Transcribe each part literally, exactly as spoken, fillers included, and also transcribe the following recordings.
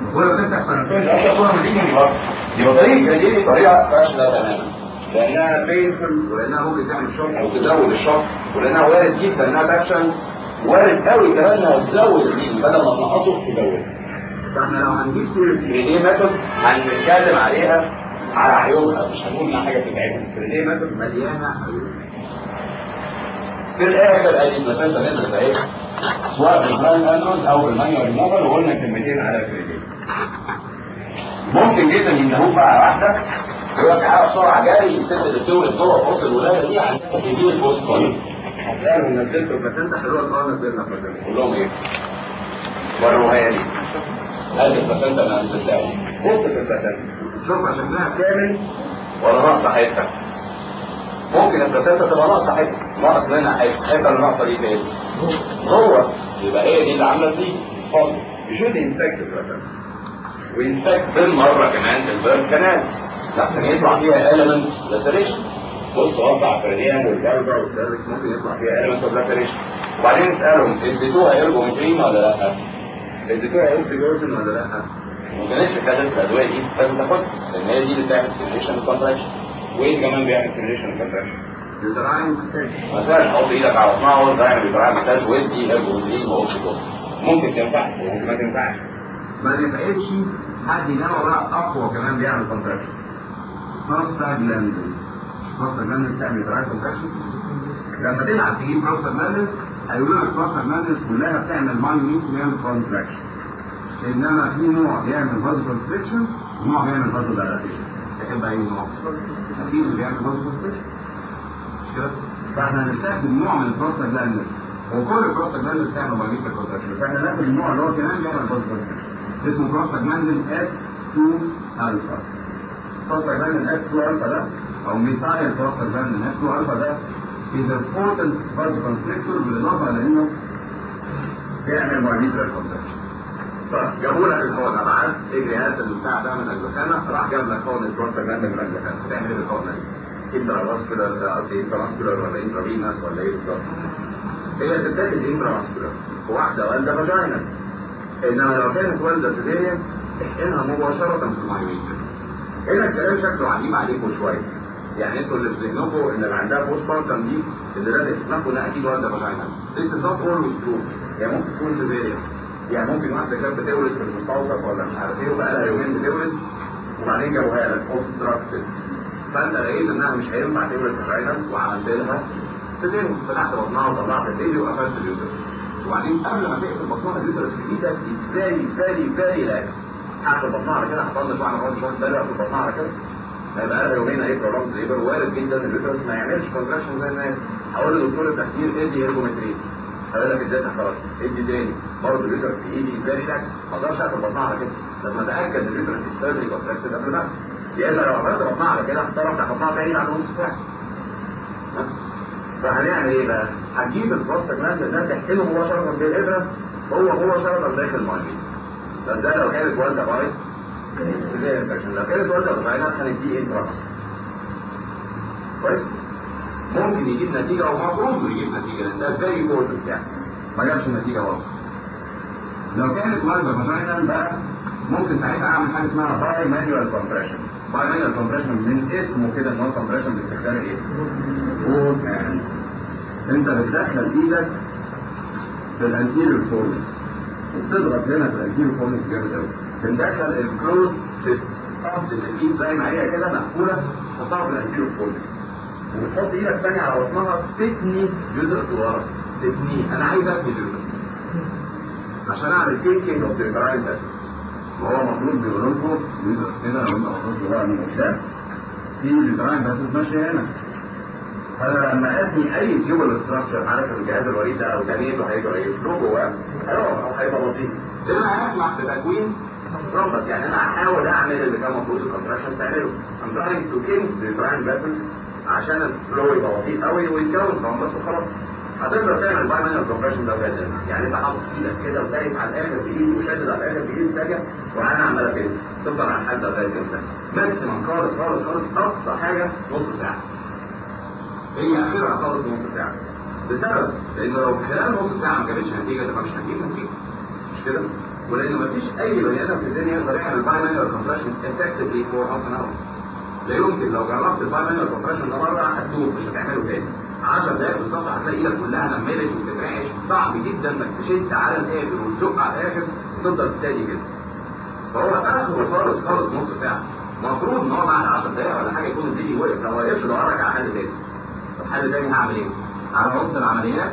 ولو تفتح سنتين اكتر كلها مش دي برضه. يبقى طريقه دي طريقه فاشله تماما، لانها بينفل ولانها ممكن تعمل شوك او تزود الشوك، ولانها وارد جدا انها تفشل، وارد قوي كمان انها تزود الدين بدل ما تنقصه تزود. فاحنا لو هنجيب سيره الريلي ميثود هنتكلم عليها على عيوبها، مش هنقول انها حاجه بتتعبنا. الريلي ميثود مليانه عيوب. في الاخر ادي المسافه نزلت اهي، سواء بالبراين اندروز او بالمانيوال ريموفر، وقلنا كلمتين على الريلي. ممكن جدا يندهوك بقى واحده يقول لك تعالى بسرعه جاري الست اللي بتولد جوه في اوضه الولاده دي عندها سيفير بوست كولون. هتسالهم نزلتوا البلاسنتا؟ هيقولوا لك اه نزلنا البلاسنتا. قول لهم ايه؟ وروها لي. هات البلاسنتا اللي نزلتها. بص في البلاسنتا شوف شكلها كامل ولا ناقصه حته. ممكن البلاسنتا تبقى ناقصه حته، ناقص منها حته، الحته اللي ناقصه دي فين؟ جوه. يبقى هي دي اللي عامله دي فاضي. يشوف انسبكت البلاسنتا وينسبكت بالمره كمان البيرث كانال لحسن يطلع فيها element laceration. بص وسع الكرنيوم والفالفا والسيرفكس ممكن يطلع فيها element of laceration. وبعدين نسالهم اديتوها ايرجومترين ولا لا؟ اديتوها اوكسيدوسن ولا لا؟ ما كانتش خدت الادويه دي لازم تاخدها، لان هي دي اللي بتعمل ستيميوليشن كونتراكشن. وايه كمان بيعمل ستيميوليشن كونتراكشن؟ يوتراين مساج. حط ايدك على بطنها وانت تعمل يوتراين مساج وادي ايرجومترين واوكسيدوسن. ممكن تنفع وممكن ما تنفعش. ما نفعتش حد ينام بقى اقوى كمان بيعمل كونتراكشن. بروستاجلاندين. بروستاجلاندين بتعمل يوتراين كونتراكشن. لما تلعب تجيب بروستاجلاندين هيقولوا لك بروستاجلاندين كلها بتعمل مايونيت بيعمل كونتراكشن. انما في نوع بيعمل فازو كونستريكشن ونوع بيعمل فازو دايلاتيشن. تحب اي نوع؟ اكيد اللي بيعمل فازو كونستريكشن. مش كده؟ فاحنا هنستخدم نوع من البروستاجلاندين، وكل البروستاجلاندين بتعمل مايونيت كونتراكشن، بس احنا ناخد النوع اللي هو كمان بيعمل فازو كونستريكشن اسمه بروستاجلاندين اف اتنين الفا. بروستاجلاندين اف اتنين الفا ده او ميثايل بروستاجلاندين اف اتنين الفا ده is a potent vasoconstrictor بالاضافه لانه بيعمل مايونيت كونتراكشن. طيب جابوا لك الحقنه بعد اجري هات البتاع ده من الجلوكانا، راح جاب لك حقنه بروستاجلاندين من الجلوكانا. هتعمل ايه بالحقنه دي؟ انترافاسكولار قصدي انترافاسكولار ولا انترافينوس ولا ايه بالظبط؟ هي بتتاخد انترافاسكولار واحده والده فاجينا، انما لو كانت والده سيزيريان احقنها مباشره في المايوميتر. هنا الكلام شكله عجيب عليكم شويه، يعني انتوا اللي في ذهنكم ان اللي عندها بوست بارتم دي اللي لازم تسمعوا انها اكيد والده فاجينا. This is not always true. هي ممكن تكون سيزيريان، يعني ممكن واحده كانت بتولد في المستوصف ولا مش عارف ايه وبقى لها يومين بتولد وبعدين جابوها لك اوبستراكتد، فانت لقيت انها مش هينفع تولد فاجينا وعملت لها سيزيريان، فتحت بطنها وطلعت البيبي وقفلت اليوترس. وبعدين قبل ما تقفل بطنها اليوترس في ايدك ازاي فاري فاري لاكس هقفل بطنها على كده، هحصل لك واحده خالص مش بالي اقفل بطنها على كده، هيبقى لها يومين ايه برولونج ليبر، وارد جدا اليوترس ما يعملش كونتراكشن زي الناس. هقول لدكتور التخدير ادي ايرجومترين، هقول لك ازاي خلاص ادي تاني برضه اليوترس في ايدي فاري لاكس، ما اقدرش اقفل بطنها على كده، لازم اتاكد ان اليوترس ستيرلي كونتراكتد قبل ما يا اما لو قفلت بطنها على كده هضطر افتح بطنها تاني بعد نص ساعه. فهنعمل ايه بقى؟ هنجيب البروستاجلاندين ده تحقنه مباشره بالابره هو مباشره داخل المايوميتر. بس ده لو كانت والده بايظ سيزيريان سكشن، لو كانت والده فاجينال هنديه انترا. كويس؟ ممكن يجيب نتيجه او المفروض يجيب نتيجه لان ده فيري امبورتنت يعني. ما جابش نتيجه برضه. لو كانت والده فاجينال بقى ممكن ساعتها اعمل حاجه اسمها باي مانيوال كومبريشن. باي مانيوال كومبريشن من اسمه كده ان هو كومبريشن باستخدام ايه؟ بوث هاندز. انت بتدخل ايدك في الانتيريور فورنكس وبتضغط هنا في الانتيريور فورنكس جامد قوي. بندخل الكلوز فيست، قصد الايد زي ما هي كده مقفوله تحطها في الانتيريور فورنكس وبتحط ايدك ثانيه على بطنها تثني جزء لورا. تثنيه، انا عايز اثني جزء عشان اعمل تيكينج اوف ذا ترايل بس. وهو المفروض بيقول لكم جزء كده لو انت بصيت لورا من قدام في الترايل بس ماشيه هنا. انا لما اثني اي تيوبل ستراكشر عارف الجهاز الوريد ده او جنينه هيبقى ايه؟ جوه هيقف او هيبقى بطيء. ده هيسمح بتكوين ترومبس، يعني انا هحاول اعمل اللي كان المفروض الكونتراكشن تعمله. I'm trying to kill the trying vessels عشان الفلو يبقى بطيء قوي ويتكون ترومبس وخلاص. هتقدر تعمل باي مانيوال كومبريشن ده بجد، يعني انت حاطط ايدك كده ودايس على الاخر بايدي وشادد على الاخر بايدي الثانيه وانا عماله كده تفضل على الحد ده لغايه امتى؟ ماكسيمم خالص خالص خالص اقصى حاجه نص ساعه. هي اخرها خالص نص ساعه. بسبب لانه لو خلال نص ساعه ما جابتش نتيجه تبقى مش هتجيب نتيجه. مش كده؟ ولان مفيش اي بني ادم في الدنيا يقدر يعمل باي مانيوال كومبريشن افكتفلي فور هاف ان اور. لا يمكن لو جربت الباي مانيوال كومبريشن ده مره هتدوب مش هتعمله تاني. عشر دقايق بالظبط هتلاقي ايدك كلها نملت وبتترعش. صعب جدا انك تشد على الاخر وتزق على الاخر وتفضل تاني كده. فهو اخره خالص خالص نص ساعه. المفروض ان هو بعد عشر دقايق ولا حاجه يكون الفيديو وقف. لو ما وقفش دورك على حل تاني. طب حل تاني هعمل ايه؟ على اوضه العمليات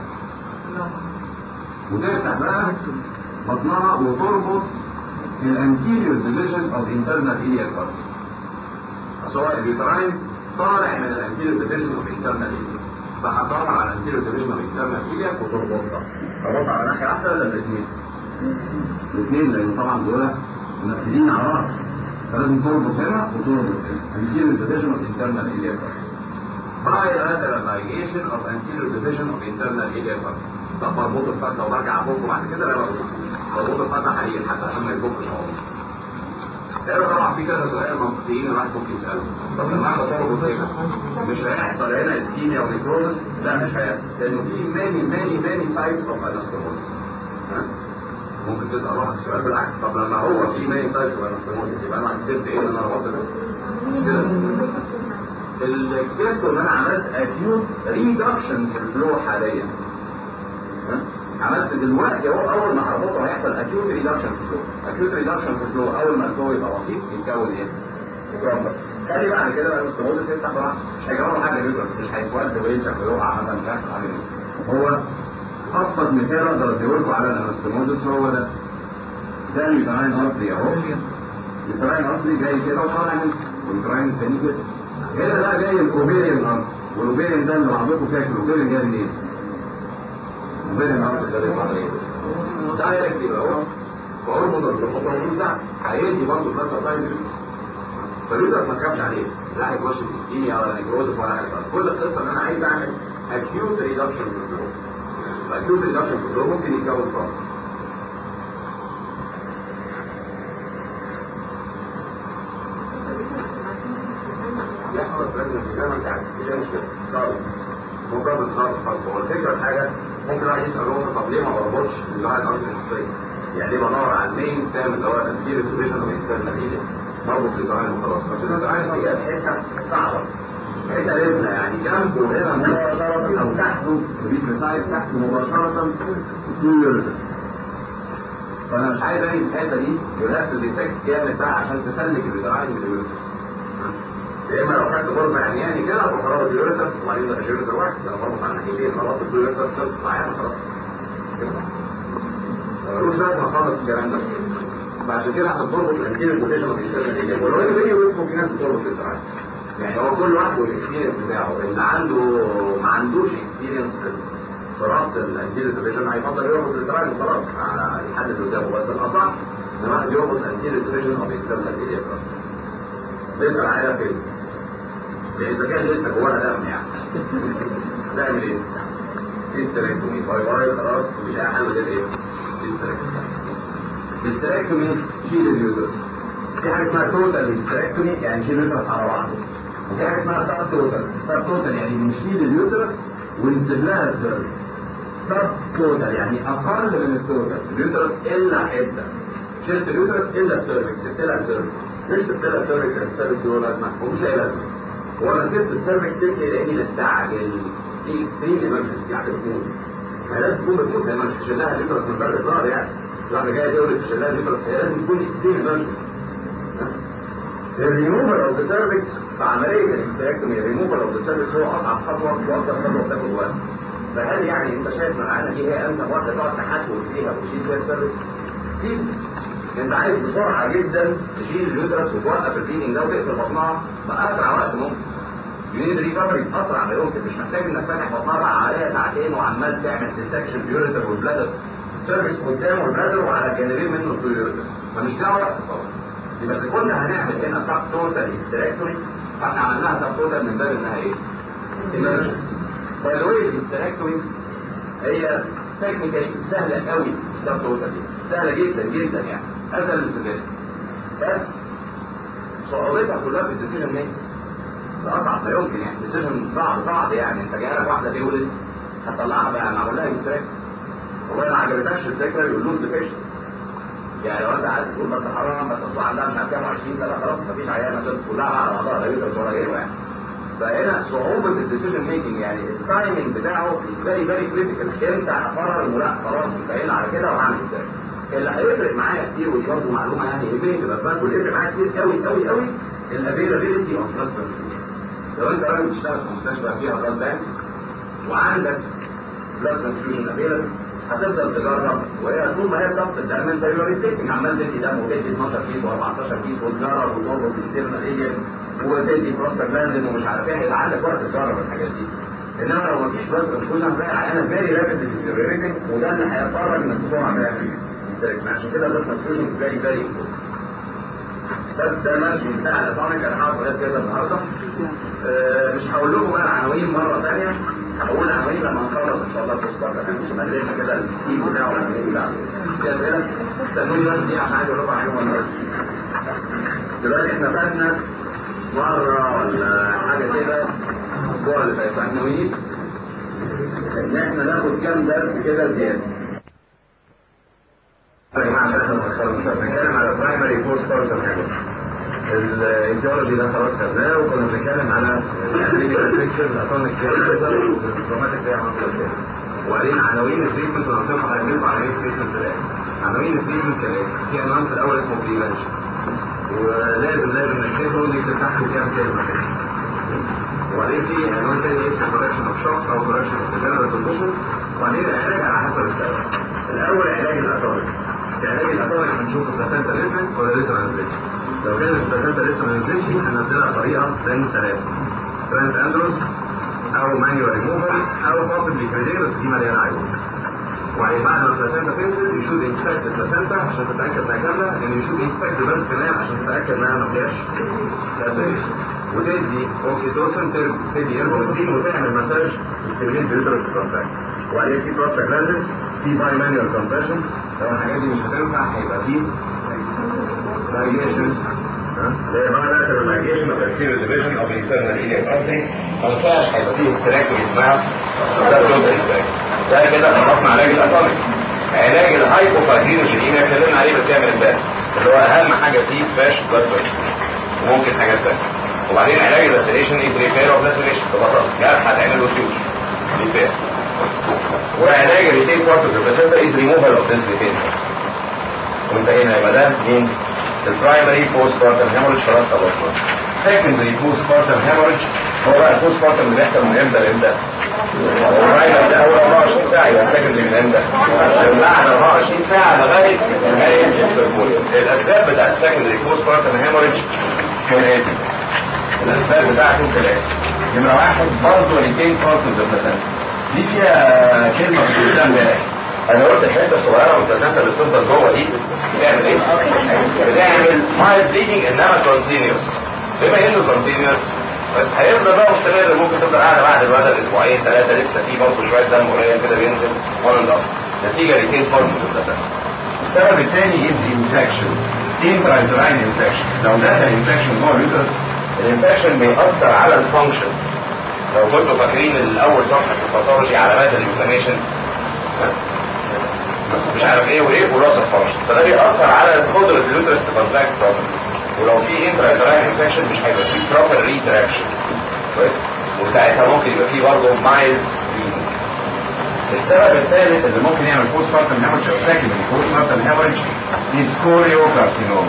وتفتح بقى بطنها وتربط الانتيريور ديفيجن اوف انترنال ايلياك بارت. سواء اليوتراين طالع من الانتيريور ديفيجن اوف انترنال ايلياك، فهتدور على الانتيريور ديفيجن اوف انترنال ايلياك وتربطها. تربطها على ناحيه واحده ولا الاثنين؟ الاثنين، لان طبعا دول منفذين على بعض، فلازم تربط هنا وتربط هنا. انتيريور ديفيجن اوف انترنال ايلياك بارت. bilateral ligation of anterior division of internal iliac body. طب مربوط الفتحه وبرجع افكه بعد كده لا مربوط. مربوط الفتحه حقيقي حتى عشان ما يفكش خالص. ده طبعا في كذا سؤال منطقيين الواحد ممكن يساله. طب لما احنا تربط هنا مش هيحصل هنا اسكيميا او نيكروزس؟ لا مش هيحصل، لانه في ماني ماني ماني سايز اوف انستموزس. ممكن تسال واحد سؤال بالعكس، طب لما هو في ماني سايز اوف انستموزس يبقى انا كسبت ايه؟ انا ربطت كده. الاكسبت ان انا عملت اكيوت ريدكشن في الفلو حاليا. عملت دلوقتي اهو اول ما هربطه هيحصل اكيوت ريدكشن في الفلو. اكيوت ريدكشن في الفلو اول ما الفلو يبقى بسيط يتكون ايه؟ ترومبس. خلي بعد كده بقى الاستموزس يفتح براحته، مش هيجربوا حاجه بيدرس، مش هيسود وينشف ويقع مثلا مش هيحصل عليه. هو ابسط مثال اقدر اديهولكم على الاستموزس هو ده. ده اليوتراين ارتري اهو. اليوتراين ارتري جاي كده وطالع من اليوتراين الثاني كده. هنا بقى جاي الاوفيريان ارتري، والاوفيريان ده اللي بعضكم فاكر الاوفيريان جاي منين؟ الاوفيريان ارتري ده بيطلع منين؟ دايركت يبقى اهو واربط الخطوط ده هيدي برضه بلاد سبلاي دي. فاليوترس ما تخافش عليه، لا هيخش في اسكيميا ولا نيكروزس ولا حاجه. كل القصه ان انا عايز اعمل اكيوت ريدكشن في الفلو. الاكيوت ريدكشن في الفلو ممكن يتكون فرق. يحصل لازم زي ما انت عايز، مش مشكله خالص. مجرد خالص خالص. هو الفكره في حاجه ممكن واحد يسال هو طب ليه ما بربطش الجراحه الارض النفسيه؟ يعني ليه بدور على المين تام اللي هو الانتيريور ديفيجن اوف انترنال ايلياك؟ بربط الجراحه وخلاص. بس الجراحه هي حته صعبه. حته لبنه يعني جنبه هنا مباشره او تحته بريفرسايد تحته مباشره اليوريترس. فانا مش عايز اجي الحته دي يلف ديسكت جامد بقى عشان تسلك الجراحه من اليوريترس. يا اما لو خدت غرزه عمياني كده بخرج اليوريترس وبعدين ده مش يوريتر واحد، انا بربط على ناحيتين خلاص اليوريترس خلص معايا خلاص. ملوش لازمه خالص الكلام ده. فعشان كده احنا بنربط الانتيريور ديفيجن اوف انترنال ايلياك. ولو انت بيجي ويفهم في ناس بتربط الجراحه. يعني هو كل واحد والاكسبيرينس بتاعه، اللي عنده ما عندوش اكسبيرينس في ربط الانتيريور ديفيجن هيفضل يربط الجراحه وخلاص على الحد اللي قدامه. بس الاصح ان الواحد يربط الانتيريور ديفيجن اوف انترنال ايلياك. بيسأل عليها فين؟ إذا كان لسه جواها دم يعني. تعمل إيه؟ هيستريكتومي، باي باي خلاص مش أي حل غير إيه؟ هيستريكتومي. هيستريكتومي شيل اليوترس. في حاجة اسمها توتال هيستريكتومي يعني شيل اليوترس على بعضه. وفي حاجة اسمها سب توتال، سب توتال يعني بنشيل اليوترس ونسيب لها السيرفكس. سب توتال يعني أقل من التوتال، اليوترس إلا حتة. شلت اليوترس إلا السيرفكس، سبت لها السيرفكس. مش سبت لها السيرفكس، السيرفكس له لازمة ومش أي لازمة. هو انا سبت السيرفكس سبت لاني مستعجل. دي اكستريم ايمرجنسي يعني بتموت. ما لازم تكون بتموت لان مش هشيلها اليوترس من باب الاصرار يعني. واحده جايه تقول لك هشيلها اليوترس هي لازم تكون اكستريم ايمرجنسي. الريموفر اوف ذا سيرفكس في عمليه الاكستراكتومي الريموفر اوف ذا سيرفكس هو اصعب خطوه واكثر خطوه بتاخد وقت. فهل يعني انت شايف من العينه دي هي انسب واحده تقعد تحاسب فيها وتشيل فيها السيرفكس؟ سيب. انت عايز بسرعه جدا تشيل اليوترس وتوقف البليدنج ده وتقفل بطنها باسرع وقت ممكن. يونيد ريكفري اسرع ما يمكن، مش محتاج انك فاتح بطنها بقى عليها ساعتين وعمال تعمل ديسكشن اليوريتر والبلادر. السيرفكس قدام والبلادر وعلى الجانبين منه اليوريتر. فمش ده وقت طبعا. يبقى اذا كنا هنعمل هنا سب توتال هيستريكتومي فاحنا عملناها سب توتال من باب انها ايه؟ ايمرجنسي. باي ذا واي الهيستريكتومي هي تكنيكالي سهله قوي. السب توتال دي سهله جدا جدا يعني اسهل من السجاير. بس صعوبتها كلها في الديسيجن ميكنج. ده اصعب ما يمكن يعني ديسيجن صعب صعب يعني انت جاي لك واحده تولد هتطلعها بقى معمول لها هيستريكتومي. والله ما عجبتكش الفكره يقول له ديفيشن. يعني لو انت عايز تقول بس حرام بس اصل عندها مش عارف كام عشرين سنه خلاص مفيش عيال هتبقى كلها على بعضها لا يوجد ولا غيره يعني. فهنا صعوبه الديسيجن ميكنج يعني التايمنج بتاعه فيري فيري كريتيكال. امتى هقرر انه لا خلاص انتهينا على كده وهعمل ازاي؟ اللي هيفرق معايا كتير ودي برضه معلومه يعني يهمني تبقى فاهم واللي يفرق معايا كتير قوي قوي قوي الافيلابيلتي اوف بلاد ترانسفيوجن. لو انت راجل بتشتغل في مستشفى فيها بلاد بانك وعندك بلاد ترانسفيوجن افيلابل هتفضل تجرب وهي طول ما هي بتاخد الدم انت يبقى ريتيستنج عمال تدي دم وتدي اتناشر كيس و14 كيس وتجرب وتربط الانترنال ايجن وتدي بروستاجلاندين ومش عارف ايه هيبقى عندك وقت تجرب الحاجات دي. انما لو مفيش بلاد ترانسفيوجن هتلاقي العيانه فيري رابيد ديتيريوريتنج وده اللي هيضطرك انك بسرعه تعمل عشان كده بلاد ترانسفيوجن فيري فيري بس ده المانجمنت بتاع الاتونيك. انا هقعد لغايه كده النهارده أه مش هقول لكم بقى العناوين مره ثانيه هقول عناوين لما نخلص ان شاء الله في الصلاه يعني نقلنا كده السيم بتاعه والعناوين بتاعه في اسئله استنوني بس دي عشان عايز اقول لكم عليهم ولا دلوقتي احنا فاتنا مره ولا حاجه كده الاسبوع اللي فات احنا ناويين ان احنا ناخد كام درس كده زياده. يا جماعه عشان احنا بنتكلم على برايمري كورس كورس الانتيولوجي ده خلاص خدناه وكنا بنتكلم على الكلينيكال بيكتشر الاتونيك كيرسر والدروماتيك كيرسر وبعدين عناوين التريتمنت اللي هنطلق عليهم عناوين التريتمنت الان. عناوين التريتمنت كالاتي في عنوان في الاول اسمه بريفنشن ولازم لازم نكتبه دي تفتحوا كام كلمه وبعدين في عنوان تاني اسمه برودكشن اوف شوك او برودكشن اوف جنرال كونديشن وبعدين العلاج على حسب السبب. الاول علاج الاتونيك. في علاج الاتونيك هنشوف البلاسنتا نزلت ولا لسه ما نزلتش. لو كانت البلاسنتا لسه ما نزلتش هننزلها بطريقه من ثلاثه ترانس اندروس او مانيوال ريموفر او بوسبلي كريدير بس دي مليانه عيون. وبعدين بعد ما البلاسنتا تنزل يشوف انسبكت البلاسنتا عشان تتاكد انها كامله ان يشوف انسبكت البلد كمان عشان تتاكد انها ما فيهاش لاسيليشن وتدي اوكسيتوسن تدي ايربوتين وتعمل مساج تستميل بيوترس كونتاكت. وبعدين في بروستاجلاندين في باي مانيوال كومبريشن. لو الحاجات دي مش هتنفع هيبقى في فاريشن زي ما انا كده فاريشن اوف الفيرو ديفيجن اوف انترنال ايلياك ارتري ما ينفعش هيبقى فيه استراكتوري اسمها ده كده خلصنا علاج الاتونيك. علاج الهايبوفايبرينوجينيميا اتكلمنا عليه بالكامل امبارح اللي هو اهم حاجه فيه فاش بلاد بريشر وممكن حاجات ثانيه. وبعدين علاج اللاسيليشن ايه ريبير اوف لاسيليشن ببساطه جرح هتعمل له فيوج ريبير. وعلاج الريتين بارتز البلاسنتا از ريموفال اوف ذيس ريتين وانتهينا. يبقى ده مين؟ البرايمري بوست بارتم هيموريج خلاص خلصنا. سكندري بوست بارتم هيموريج هو بقى البوست بارتم اللي بيحصل من امتى لامتى؟ البرايمري ده اول اربعة وعشرين ساعه يبقى السكندري من امتى؟ من بعد اربعة وعشرين ساعه لغايه نهايه البربوليا. الاسباب بتاعت السكندري بوست بارتم هيموريج كالاتي. الاسباب بتاعته كالاتي. نمره واحد برضه ريتين بارتز البلاسنتا دي فيها كلمه في الكلام ده. انا قلت الحته الصغيره من البلاسنتا اللي بتفضل جوه دي بتعمل ايه؟ بتعمل مايل بليدنج انما كونتينيوس. بما انه كونتينيوس بس هيفضل بقى مستمر ممكن تفضل قاعده بعد الولد اسبوعين ثلاثه لسه في برضه شويه دم قليل كده بينزل ولا لا نتيجه ريتين بارتز البلاسنتا. السبب الثاني از انفكشن انترايتراين انفكشن. لو دخل انفكشن جوه اليوترس الانفكشن بيأثر على الفانكشن. لو كنتوا فاكرين الاول صفحه في الباثولوجي علامات الانفلاميشن مش عارف ايه وايه وراس الفانكشن فده بيأثر على قدره اليوترس تكونتاكت بروبر. ولو في انترايتراين انفكشن مش هيبقى في بروبر ريتراكشن كويس وساعتها ممكن يبقى في برضه مايل. السبب الثالث اللي ممكن يعمل بوست بارتم هيموريج او سكندري بوست بارتم هيموريج از كوريوكارسينوما.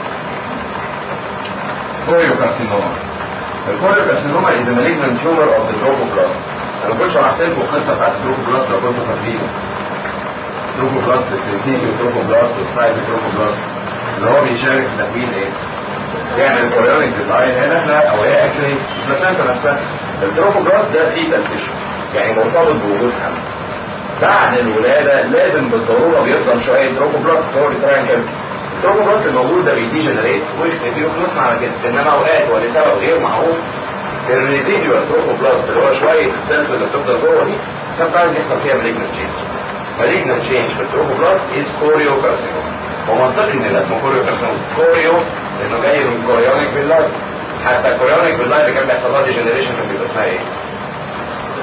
كوريوكارسينوما الكوريوكارسينوما is a malignant tumor of the trophoblast. انا كنت شرحت لكم القصه بتاعت التروفوبلاست لو كنتوا فاكرين. التروفوبلاست السنتيتي والتروفوبلاست والسبايك التروفوبلاست اللي هو بيشارك في تكوين ايه؟ يعمل كوريونيك ديزاين هنا او هي اكشلي البلاسنتا نفسها. التروفوبلاست ده فيتال تيشو يعني مرتبط بوجود حمل. بعد الولاده لازم بالضروره بيفضل شويه تروفوبلاست هو بيتراين كده. التروفوبلاست الموجود ده بيديجنريت ويختفي وخلصنا على كده. انما اوقات ولسبب غير معروف الريزيديوال تروفوبلاست اللي هو شويه السيلز اللي بتفضل جوه دي سام تايمز يحصل فيها مالجنت تشينج. مالجنت تشينج في التروفوبلاست از كوريوكارسينوما. ومنطقي ان الاسم كوريوكارسينوما كوريو لانه جاي من كوريونيك باللايف. حتى الكوريونيك باللايف اللي كان بيحصل لها ديجنريشن كان بيبقى اسمها ايه؟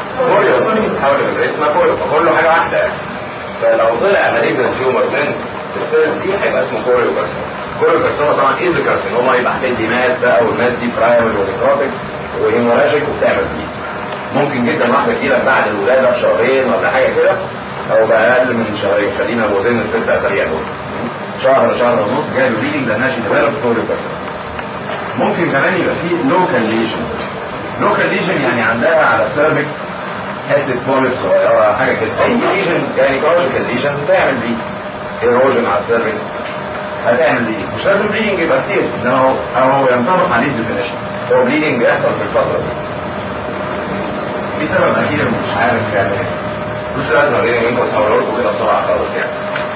كوريو. حاول الاسم كوريو فكله حاجه واحده. فلو طلع مالجنت تيومر من السيلز دي هيبقى اسمه كوريوكارسينوما. كوريوكارسينوما طبعا ايزي كارسينوما يبقى هتدي ماس بقى، والماس دي برايمري ونيكروتيك وهيموراجيك وبتعمل بيه. ممكن جدا واحده تجيلك بعد الولاده بشهرين ولا حاجه كده، او باقل من شهرين، خلينا وزن الست اسابيع دول، شهر شهر ونص جاي بليدنج لانها شغاله في كوريوكارسينوما. ممكن كمان يبقى فيه لوكال ليجن. لوكال ليجن يعني عندها على السيرفكس حته بوليب صغيره حاجه كده، اي ليجن يعني كولوجيكال ليجن بتعمل دي ايروجن على السيرفكس هتعمل دي. مش لازم بليدنج يبقى كتير، انما هو هو ينطبق عليه الديفينيشن، هو بليدنج بيحصل في الفتره دي. في سبب اخير مش عارف يعني ايه، مش لازم غير منكم تصوروا لكم كده بسرعه خالص يعني.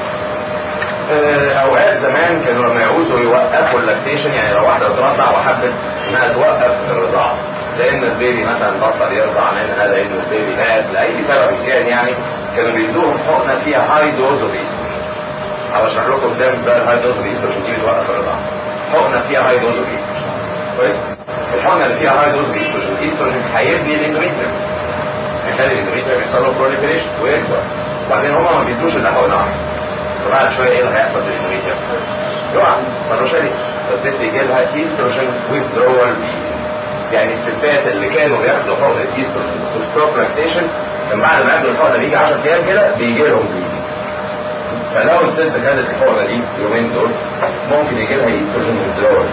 اوقات زمان كانوا لما يعوزوا يوقفوا اللاكتيشن، يعني لو واحده بترضع وحبت انها توقف الرضاعه لان البيبي مثلا بطل يرضع منها، لان البيبي مات لاي سبب كان، يعني كانوا بيدوهم حقنه فيها هاي دوز اوف ايستروجين. هشرح لكم قدام ازاي الهاي دوز اوف ايستروجين دي بتوقف الرضاعه. حقنه فيها هاي دوز اوف ايستروجين، كويس؟ الحقنه اللي فيها هاي دوز اوف ايستروجين، الايستروجين هيبني الاندوميتريوم، هيخلي الاندوميتريوم يحصل له بروليفريشن ويكبر، وبعدين هما ما بيدوش الا حقنه واحده. فبعد شويه ايه اللي هيحصل في الاندوميتريوم؟ يقع فالروشالي، فالست يجي لها ايستروجين ويزدرول. يعني الستات اللي كانوا ياخدوا حقنه ايستروجين وستوب لاكتيشن كان بعد ما ياخدوا الحقنه بيجي عشرة ايام كده بيجي لهم بليدنج. فلو الست خدت الحقنه دي اليومين دول ممكن يجي لها ايستروجين ويزدرول.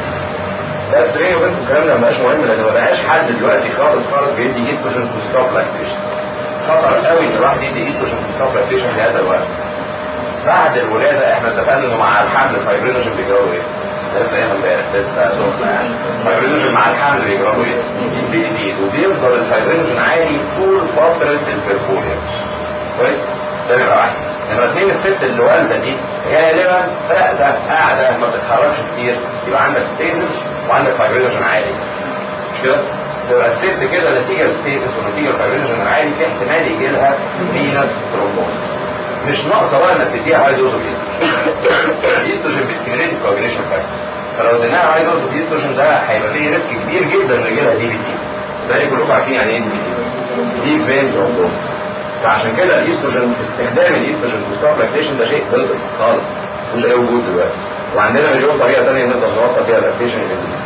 بس بيني وبينكم الكلام ده ما بقاش مهم، لان ما بقاش حد دلوقتي خالص خالص بيدي ايستروجين وستوب لاكتيشن. خطر قوي ان الواحد يدي ايستروجين وستوب لاكتيشن في هذا الوقت. بعد الولاده احنا اتفقنا انه مع الحمل الفايبرينوجين بيجروا ايه؟ لسه قايل امبارح لسه سخنه يعني. الفايبرينوجين مع الحمل بيجروا ايه؟ بيزيد وبيفضل الفايبرينوجين عالي طول فتره البرفوريوم. كويس؟ ده نمره واحد. نمره اثنين، الست اللي والده دي غالبا راقده قاعده ما بتتحركش كتير، يبقى عندك ستيزس وعندك فايبرينوجين عالي. مش كده؟ تبقى الست كده نتيجه الستيزس ونتيجه الفايبرينوجين العالي في احتمال يجي لها فينس ترومبوز. مش ناقصه بقى انك تديها هاي دوز اوف ايستروجين. الايستروجين بيستمريت الكوجنيشن فاكتور، فلو اديناها هاي دوز اوف ايستروجين ده هيبقى فيه ريسك كبير جدا ان يجي لها دي بي تي. زي كلكم عارفين يعني ايه دي بي تي؟ دي فين ترومبوز. فعشان كده الايستروجين، استخدام الايستروجين في ستوب لاكتيشن ده شيء ضد خالص، مش لاقي وجود دلوقتي. وعندنا مليون طريقه ثانيه نقدر نوصل فيها لاكتيشن للبيبي.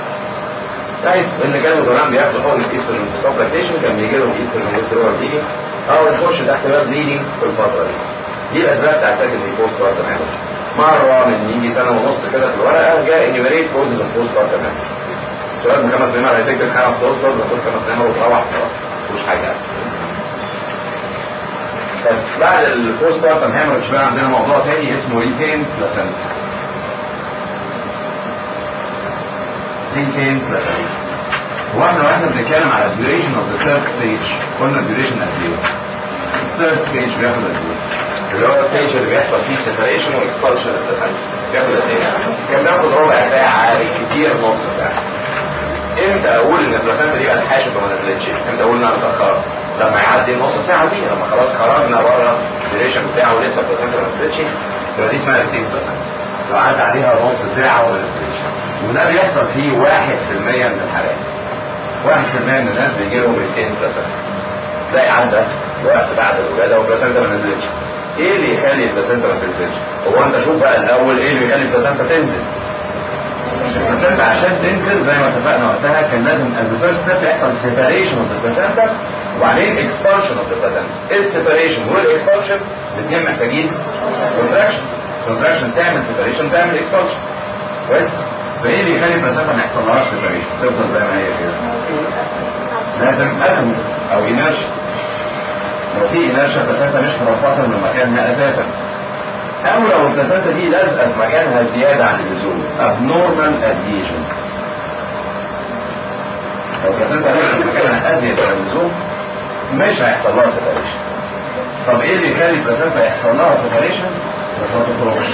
طيب اللي كانوا زمان بياخدوا حقن الايستروجين في ستوب لاكتيشن كان بيجي لهم ايستروجين ويزدرول بليدنج او يخش تحت باب بليدنج في الفتره دي. دي الاسباب بتاع سكن البوست بارتم هامج. مره من يجي سنه ونص كده في الورقه جاء انيميريت كوزز اوف بوست بارتم هامج. سؤال بخمس نمر هتكتب خمس بوست بارتم هتقول خمس نمر وتروح خلاص مفيش حاجه. بعد البوست بارتم هامج بقى عندنا موضوع تاني اسمه ريتين بلاسنتا. ريتين بلاسنتا. واحنا واحنا بنتكلم على الديوريشن اوف ذا ثيرد ستيج قلنا الديوريشن قد ايه؟ الثيرد ستيج بياخد قد ايه؟ اللي هو الستيج اللي بيحصل فيه سيبريشن واكسبانشن للبلاسنتا بياخد قد ايه؟ كان بياخد ربع ساعه كتير نص ساعه. امتى اقول ان البلاسنتا دي بقت حاشد وما نزلتش؟ امتى اقول انها متاخره؟ لما يعدي نص ساعه دي، لما خلاص خرجنا بره الديوريشن بتاعه ولسه البلاسنتا ما نزلتش يبقى دي اسمها ريتين بلاسنتا. لو عدى عليها نص ساعه وما نزلتش، وده بيحصل فيه واحد في المية من الحالات. واحد في المية من الناس بيجي لهم ريتين بلاسنتا. تلاقي عدى وقت بعد الولاده والبلاسنتا ما نزلتش. ايه اللي يخلي البلاسنتا ما تنزلش؟ هو انت شوف بقى الاول ايه اللي يخلي البلاسنتا تنزل؟ البلاسنتا عشان تنزل زي ما اتفقنا وقتها كان لازم از فيرست ستيب يحصل سيبريشن اوف البلاسنتا وبعدين اكسبانشن اوف البلاسنتا. السيبريشن والاكسبانشن الاثنين محتاجين كونتراكشن. كونتراكشن تعمل سيبريشن تعمل اكسبانشن. كويس؟ فايه اللي يخلي البلاسنتا ما يحصلهاش سيبريشن؟ تفضل زي ما هي كده. لازم اتم او انرشيا. لو في انرشيا البلاسنتا مش هتنفصل من مكانها اساسا. او لو البلاسنتا دي لازقه في مكانها زياده عن اللزوم abnormal adhesion. لو البلاسنتا لازقه في مكانها ازيد عن اللزوم مش هيحصل لها سيبريشن. طب ايه اللي يخلي البلاسنتا يحصل لها سيبريشن بس ما تخرجش؟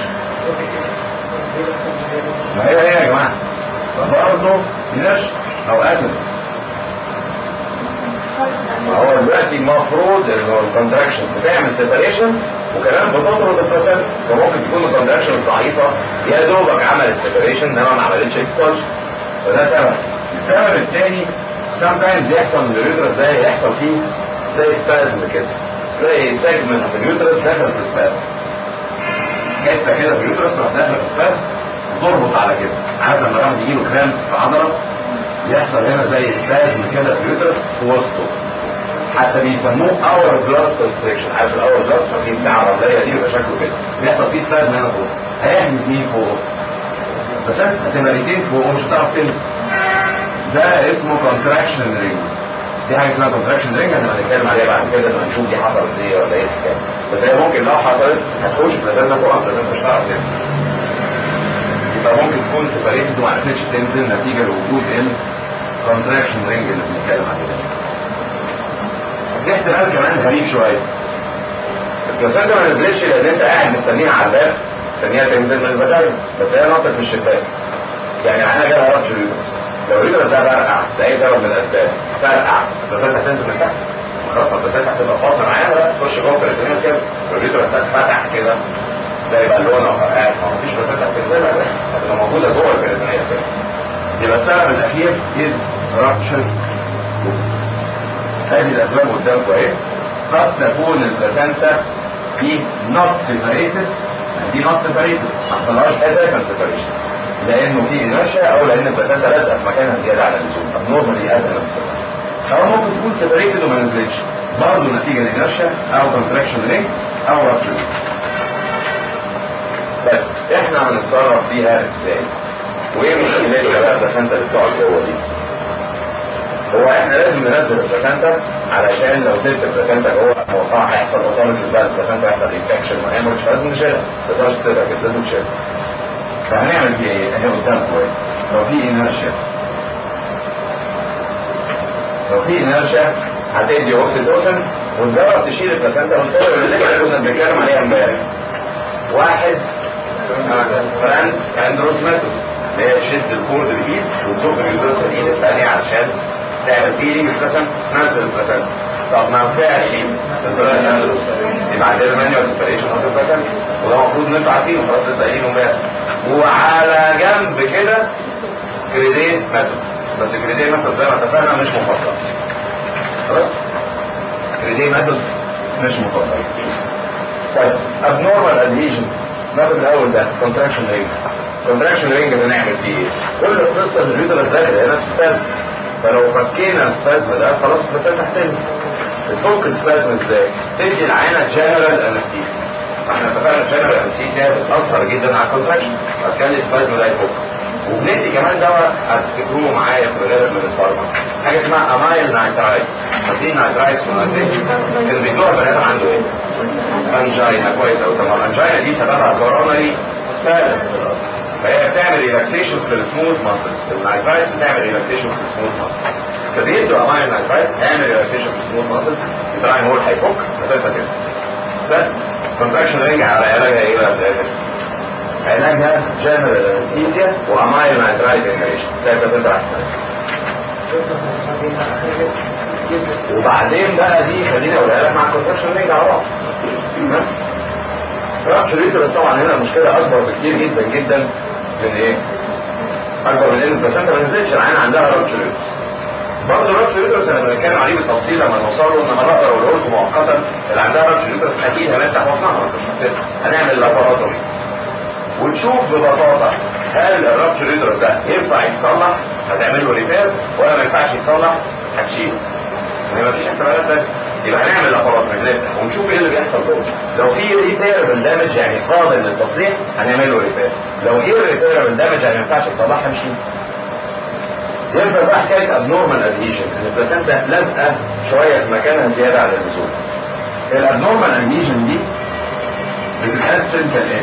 ما هي هي يا جماعه برضه انرشيا او اتم. هو دلوقتي المفروض انه الكونتراكشنز بتعمل سيبريشن وكمان بتطرد البلاسنتا، فممكن تكون الكونتراكشنز ضعيفه يا دوبك عملت سيبريشن انما ما عملتش اكسبانشن. فده سبب. السبب الثاني سام تايمز يحصل من اليوترس ده يحصل فيه زي سبازم كده، تلاقي سيجمنت في اليوترس داخل في سبازم. حته كده في اليوترس تروح داخله اسباز وتربط على كده. عارف لما الواحد يجي له كرامب في عضله يحصل هنا زي اسبازم كده في اليوترس في وسطه، حتى بيسموه اور بلاس كونستريكشن. عارف الاور بلاس في الساعه الرمليه دي بيبقى شكله كده، بيحصل فيه اسبازم هنا فوق. هيحجز مين فوق؟ بس انت هتبقى فوق ومش هتعرف تنزل. ده اسمه كونتراكشن رينج. دي حاجه اسمها كونتراكشن رينج احنا هنتكلم عليها بعد كده لما نشوف دي حصلت ايه ولا ايه الحكايه. بس هي ممكن لو حصلت هتخش بلازمه فوق بلازمه مش هتعرف تنزل. يبقى ممكن تكون سيبريتد وما عرفتش تنزل نتيجه لوجود الكونتراكشن رينج اللي بنتكلم عليه. في احتمال كمان غريب شويه. البلازنتا ما نزلتش لان انت قاعد مستنيها على الباب، مستنيها تنزل من البدايه، بس هي نطت في الشباك. يعني انا جاي اعرفش اليوترس، لو اليوترس ده فرقع لاي سبب من الاسباب فرقع البلازنتا هتنزل من تحت، خلاص البلازنتا هتبقى فاضيه معانا بقى تخش جوه البريتونيوم كده. لو اليوترس ده فتح كده زي بالونه وقعت مفيش بلازنتا هتنزلها، هتبقى موجوده جوه البريتونيوم كده. يبقى السبب الاخير از رابشر. هذه الاسباب قدامكم اهي. قد تكون البلازنتا دي نوت سيبريتد، دي نوت سيبريتد ما حصلهاش اساسا سيبريشن لانه في انرشيا او لان البلازنتا لازقه في مكانها زياده على اللزوم، ابنورمالي ازمه. او ممكن تكون سيبريتد وما نزلتش برضه نتيجه لانرشيا او كونتراكشن رينج او رابشر. طيب احنا هنتصرف فيها ازاي؟ وايه مشكلتها بقى البلازنتا اللي بتقعد جوه دي؟ هو احنا لازم ننزل البلازنتا علشان لو سبت البلازنتا جوه الموقع هيحصل اوتونس بقى البلازنتا هيحصل انفكشن وهيمرج، فلازم نشيلها. ما تقدرش تسيبها كده، لازم تشيلها. فهنعمل فيها ايه؟ اهي قدامكم اهي. لو في انرشيا لو في انرشيا هتدي اوكسيتوسن وتجرب تشيل البلازنتا والطرق اللي لسه كنا بنتكلم عليها امبارح. واحد براند اندروس ميثود اللي هي تشد الكورد بالايد وتزق اليوترس بالايد الثانيه علشان تعمل فيلينج البلازنتا تنزل البلازنتا. طب ما ينفعش الطريقه الاندروس يبقى عندنا مانيوال سيبريشن اوف البلازنتا، وده المفروض ان انتوا عارفينه خلاص لسه قايلينه امبارح. وعلى جنب كده كريديه ميثود، بس كريديه ميثود زي ما اتفقنا مش مفضل. خلاص؟ كريديه ميثود مش مفضل. طيب ابنورمال ادهيجن ناخد الاول ده كونتراكشن رينج. كونتراكشن رينج بنعمل فيه ايه؟ كل القصه ان اليوترس داخل هنا في سبازم، فلو فكينا السبازم ده خلاص البلازنتا هتنزل. بتفك السبازم ازاي؟ تدي العينه جنرال انستيزيا. احنا اتفقنا الجنرال انستيزيا بتاثر جدا على الكونتراكشن، هتخلي السبازم ده يفك. وبندي كمان دواء هتفتكروه معايا في الغالب من الفارما، حاجه اسمها امايل نايترايت. فدي نايترايت ونايتريت اللي بيدوها بني ادم عنده ايه؟ انجينا. كويس قوي. طبعا الانجينا دي سببها كوروناري ثالث، فهي بتعمل ريلاكسيشن في السموث ماسلز. النايترايت بتعمل ريلاكسيشن في السموث ماسلز، فبيدوا امايل نايترايت هيعمل ريلاكسيشن في السموث ماسلز، يطلع هو اللي هيفك مسافه كده. ده كونتراكشن رينج على علاجها ايه بقى في الاخر؟ علاجها جنرال انستيزيا وامايل نايترايت انهيليشن. ده بتاعتها. وبعدين بقى دي خليني اقولها لك مع الكونتراكشن رينج على بعض. رابشر يوترس طبعا هنا المشكله اكبر بكتير جدا جدا من ايه؟ اكبر من ان البلازنتا ما نزلتش، العين عندها رابشر يوترس. برضه رابشر يوترس انا بنتكلم عليه بالتفصيل لما نوصل له، انما انا اقدر اقول لكم مؤقتا اللي عندها رابشر يوترس اكيد هنفتح بطنها، هنعمل لاباراتوري ونشوف ببساطه هل الرابشر يوترس ده ينفع يتصلح هتعمل له ريبير ولا ما ينفعش يتصلح هتشيله. ما فيش احتمالات تانية. يبقى هنعمل لاباراتوري نفتح ونشوف ايه اللي بيحصل جوه. لو في ريبيربل دامج يعني قابل للتصليح هنعمل له ريبير، لو ايه ريبيربل دامج يعني ما ينفعش يتصلح هنشيله. يبقى بقى حكايه ابنورمال ادهيجن ان البلازنتا لازقه شويه في مكانها زياده عن اللزوم. الابنورمال ادهيجن دي بتتقسم كالاتي.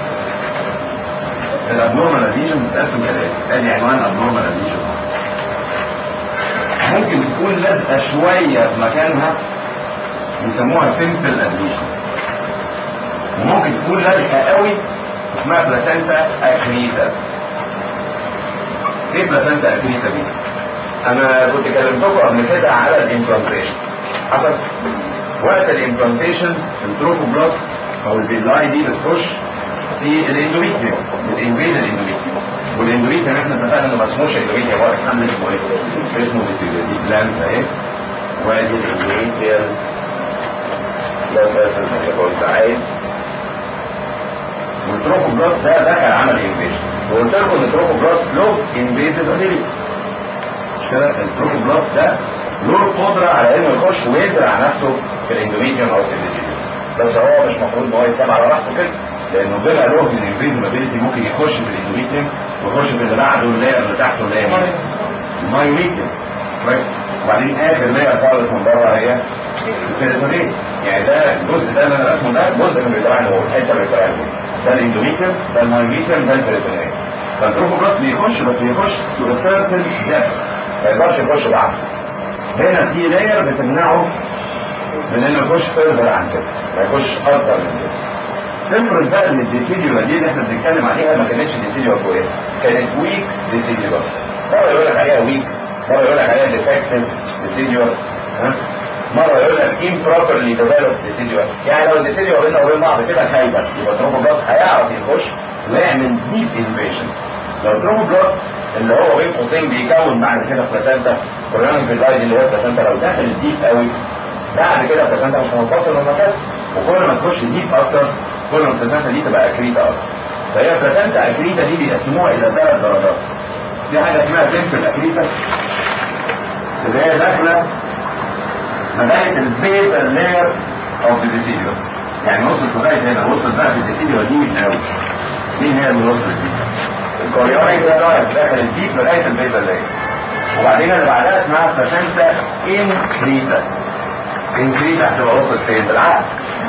الابنورمال ادهيجن بتتقسم كالاتي، ادي عنوان ابنورمال ادهيجن. ممكن تكون لازقه شويه في مكانها بيسموها سيمبل ادهيجن، وممكن تكون لازقه قوي اسمها بلاسنتا اكريتا. ايه بلاسنتا اكريتا دي؟ انا كنت كلمتكم قبل كده على الامبلانتيشن. حصل وقت الامبلانتيشن التروفوبلاست او البيلاي دي بتخش في الاندوميتريوم، بتنفيد الاندوميتريوم، والاندوميتريوم احنا اتفقنا انه ما اسموش اندوميتريوم، هو حمل اسمه ايه؟ اسمه دي بلانت اهي. وادي الاندوميتريوم ده بس اللي كنت عايز والتروفوبلاست ده دخل عمل انفيجن، وقلت لكم ان التروفوبلاست له انفيزيف ابيليتي، مش كده؟ التروفوبلاست ده له القدره على انه يخش ويزرع نفسه في الاندوميتريوم او في الديسيديوم، بس هو مش المفروض ان هو يتساب على راحته كده، لانه بما له الانفيزيف ابيليتي ممكن يخش في الاندوميتريوم ويخش في اللي بعده اللاير اللي تحته اللي هي مين؟ المايوميتريوم. وبعدين اخر لاير خالص من بره هي البيريتونيوم. يعني ده الجزء ده اللي انا رسمه ده جزء من البيريتونيوم، الحته البيريتونيوم ده الاندوميتريوم، ده المايوميتريوم، ده البيريتونيوم. فالتروفوبلاست بيخش بس بيخش تو سيرتن ديبث، ما يقدرش يخش بعد. هنا في لاير بتمنعه من انه يخش فيرذر عن كده، ما يخش اكتر من كده. تفرض بقى ان الديسيديو دي اللي احنا بنتكلم عليها ما كانتش ديسيديو كويسه، كانت ويك ديسيديو. مره يقول لك عليها ويك، مره يقول لك عليها ديفكتيف ديسيديو، ها؟ مره يقول لك improperly developed ديسيديو. يعني لو الديسيديو بيننا وبين بعض كده خايبه، يبقى التروفوبلاست هيعرف يخش ويعمل ديب انفيجن. لو التروفوبلاست اللي هو بين قوسين بيكون بعد كده بلاسنتا كوريونيك فيلاي اللي هي بلاسنتا، لو دخل ديب قوي بعد كده البلاسنتا مش هتوصل للمكان، وكل ما تخش ديب اكتر كل ما البلاسنتا دي تبقى اكريتا اكتر. فهي البلاسنتا اكريتا دي بيقسموها الى ثلاث درجات. في حاجه اسمها سيمبل اكريتا اللي هي داخله لغايه البيزل لاير اوف ذا ديسيديو، يعني وصلت لغايه هنا، وصلت بقى في الديسيديو دي من قوي. مين هي اللي وصلت دي؟ الكوريونيك فيلاي داخل الديب لغايه البيزل لاير. وبعدين اللي بعدها اسمها بلاسنتا انكريتا. انكريتا هتبقى وصلت فين؟ بالعقل.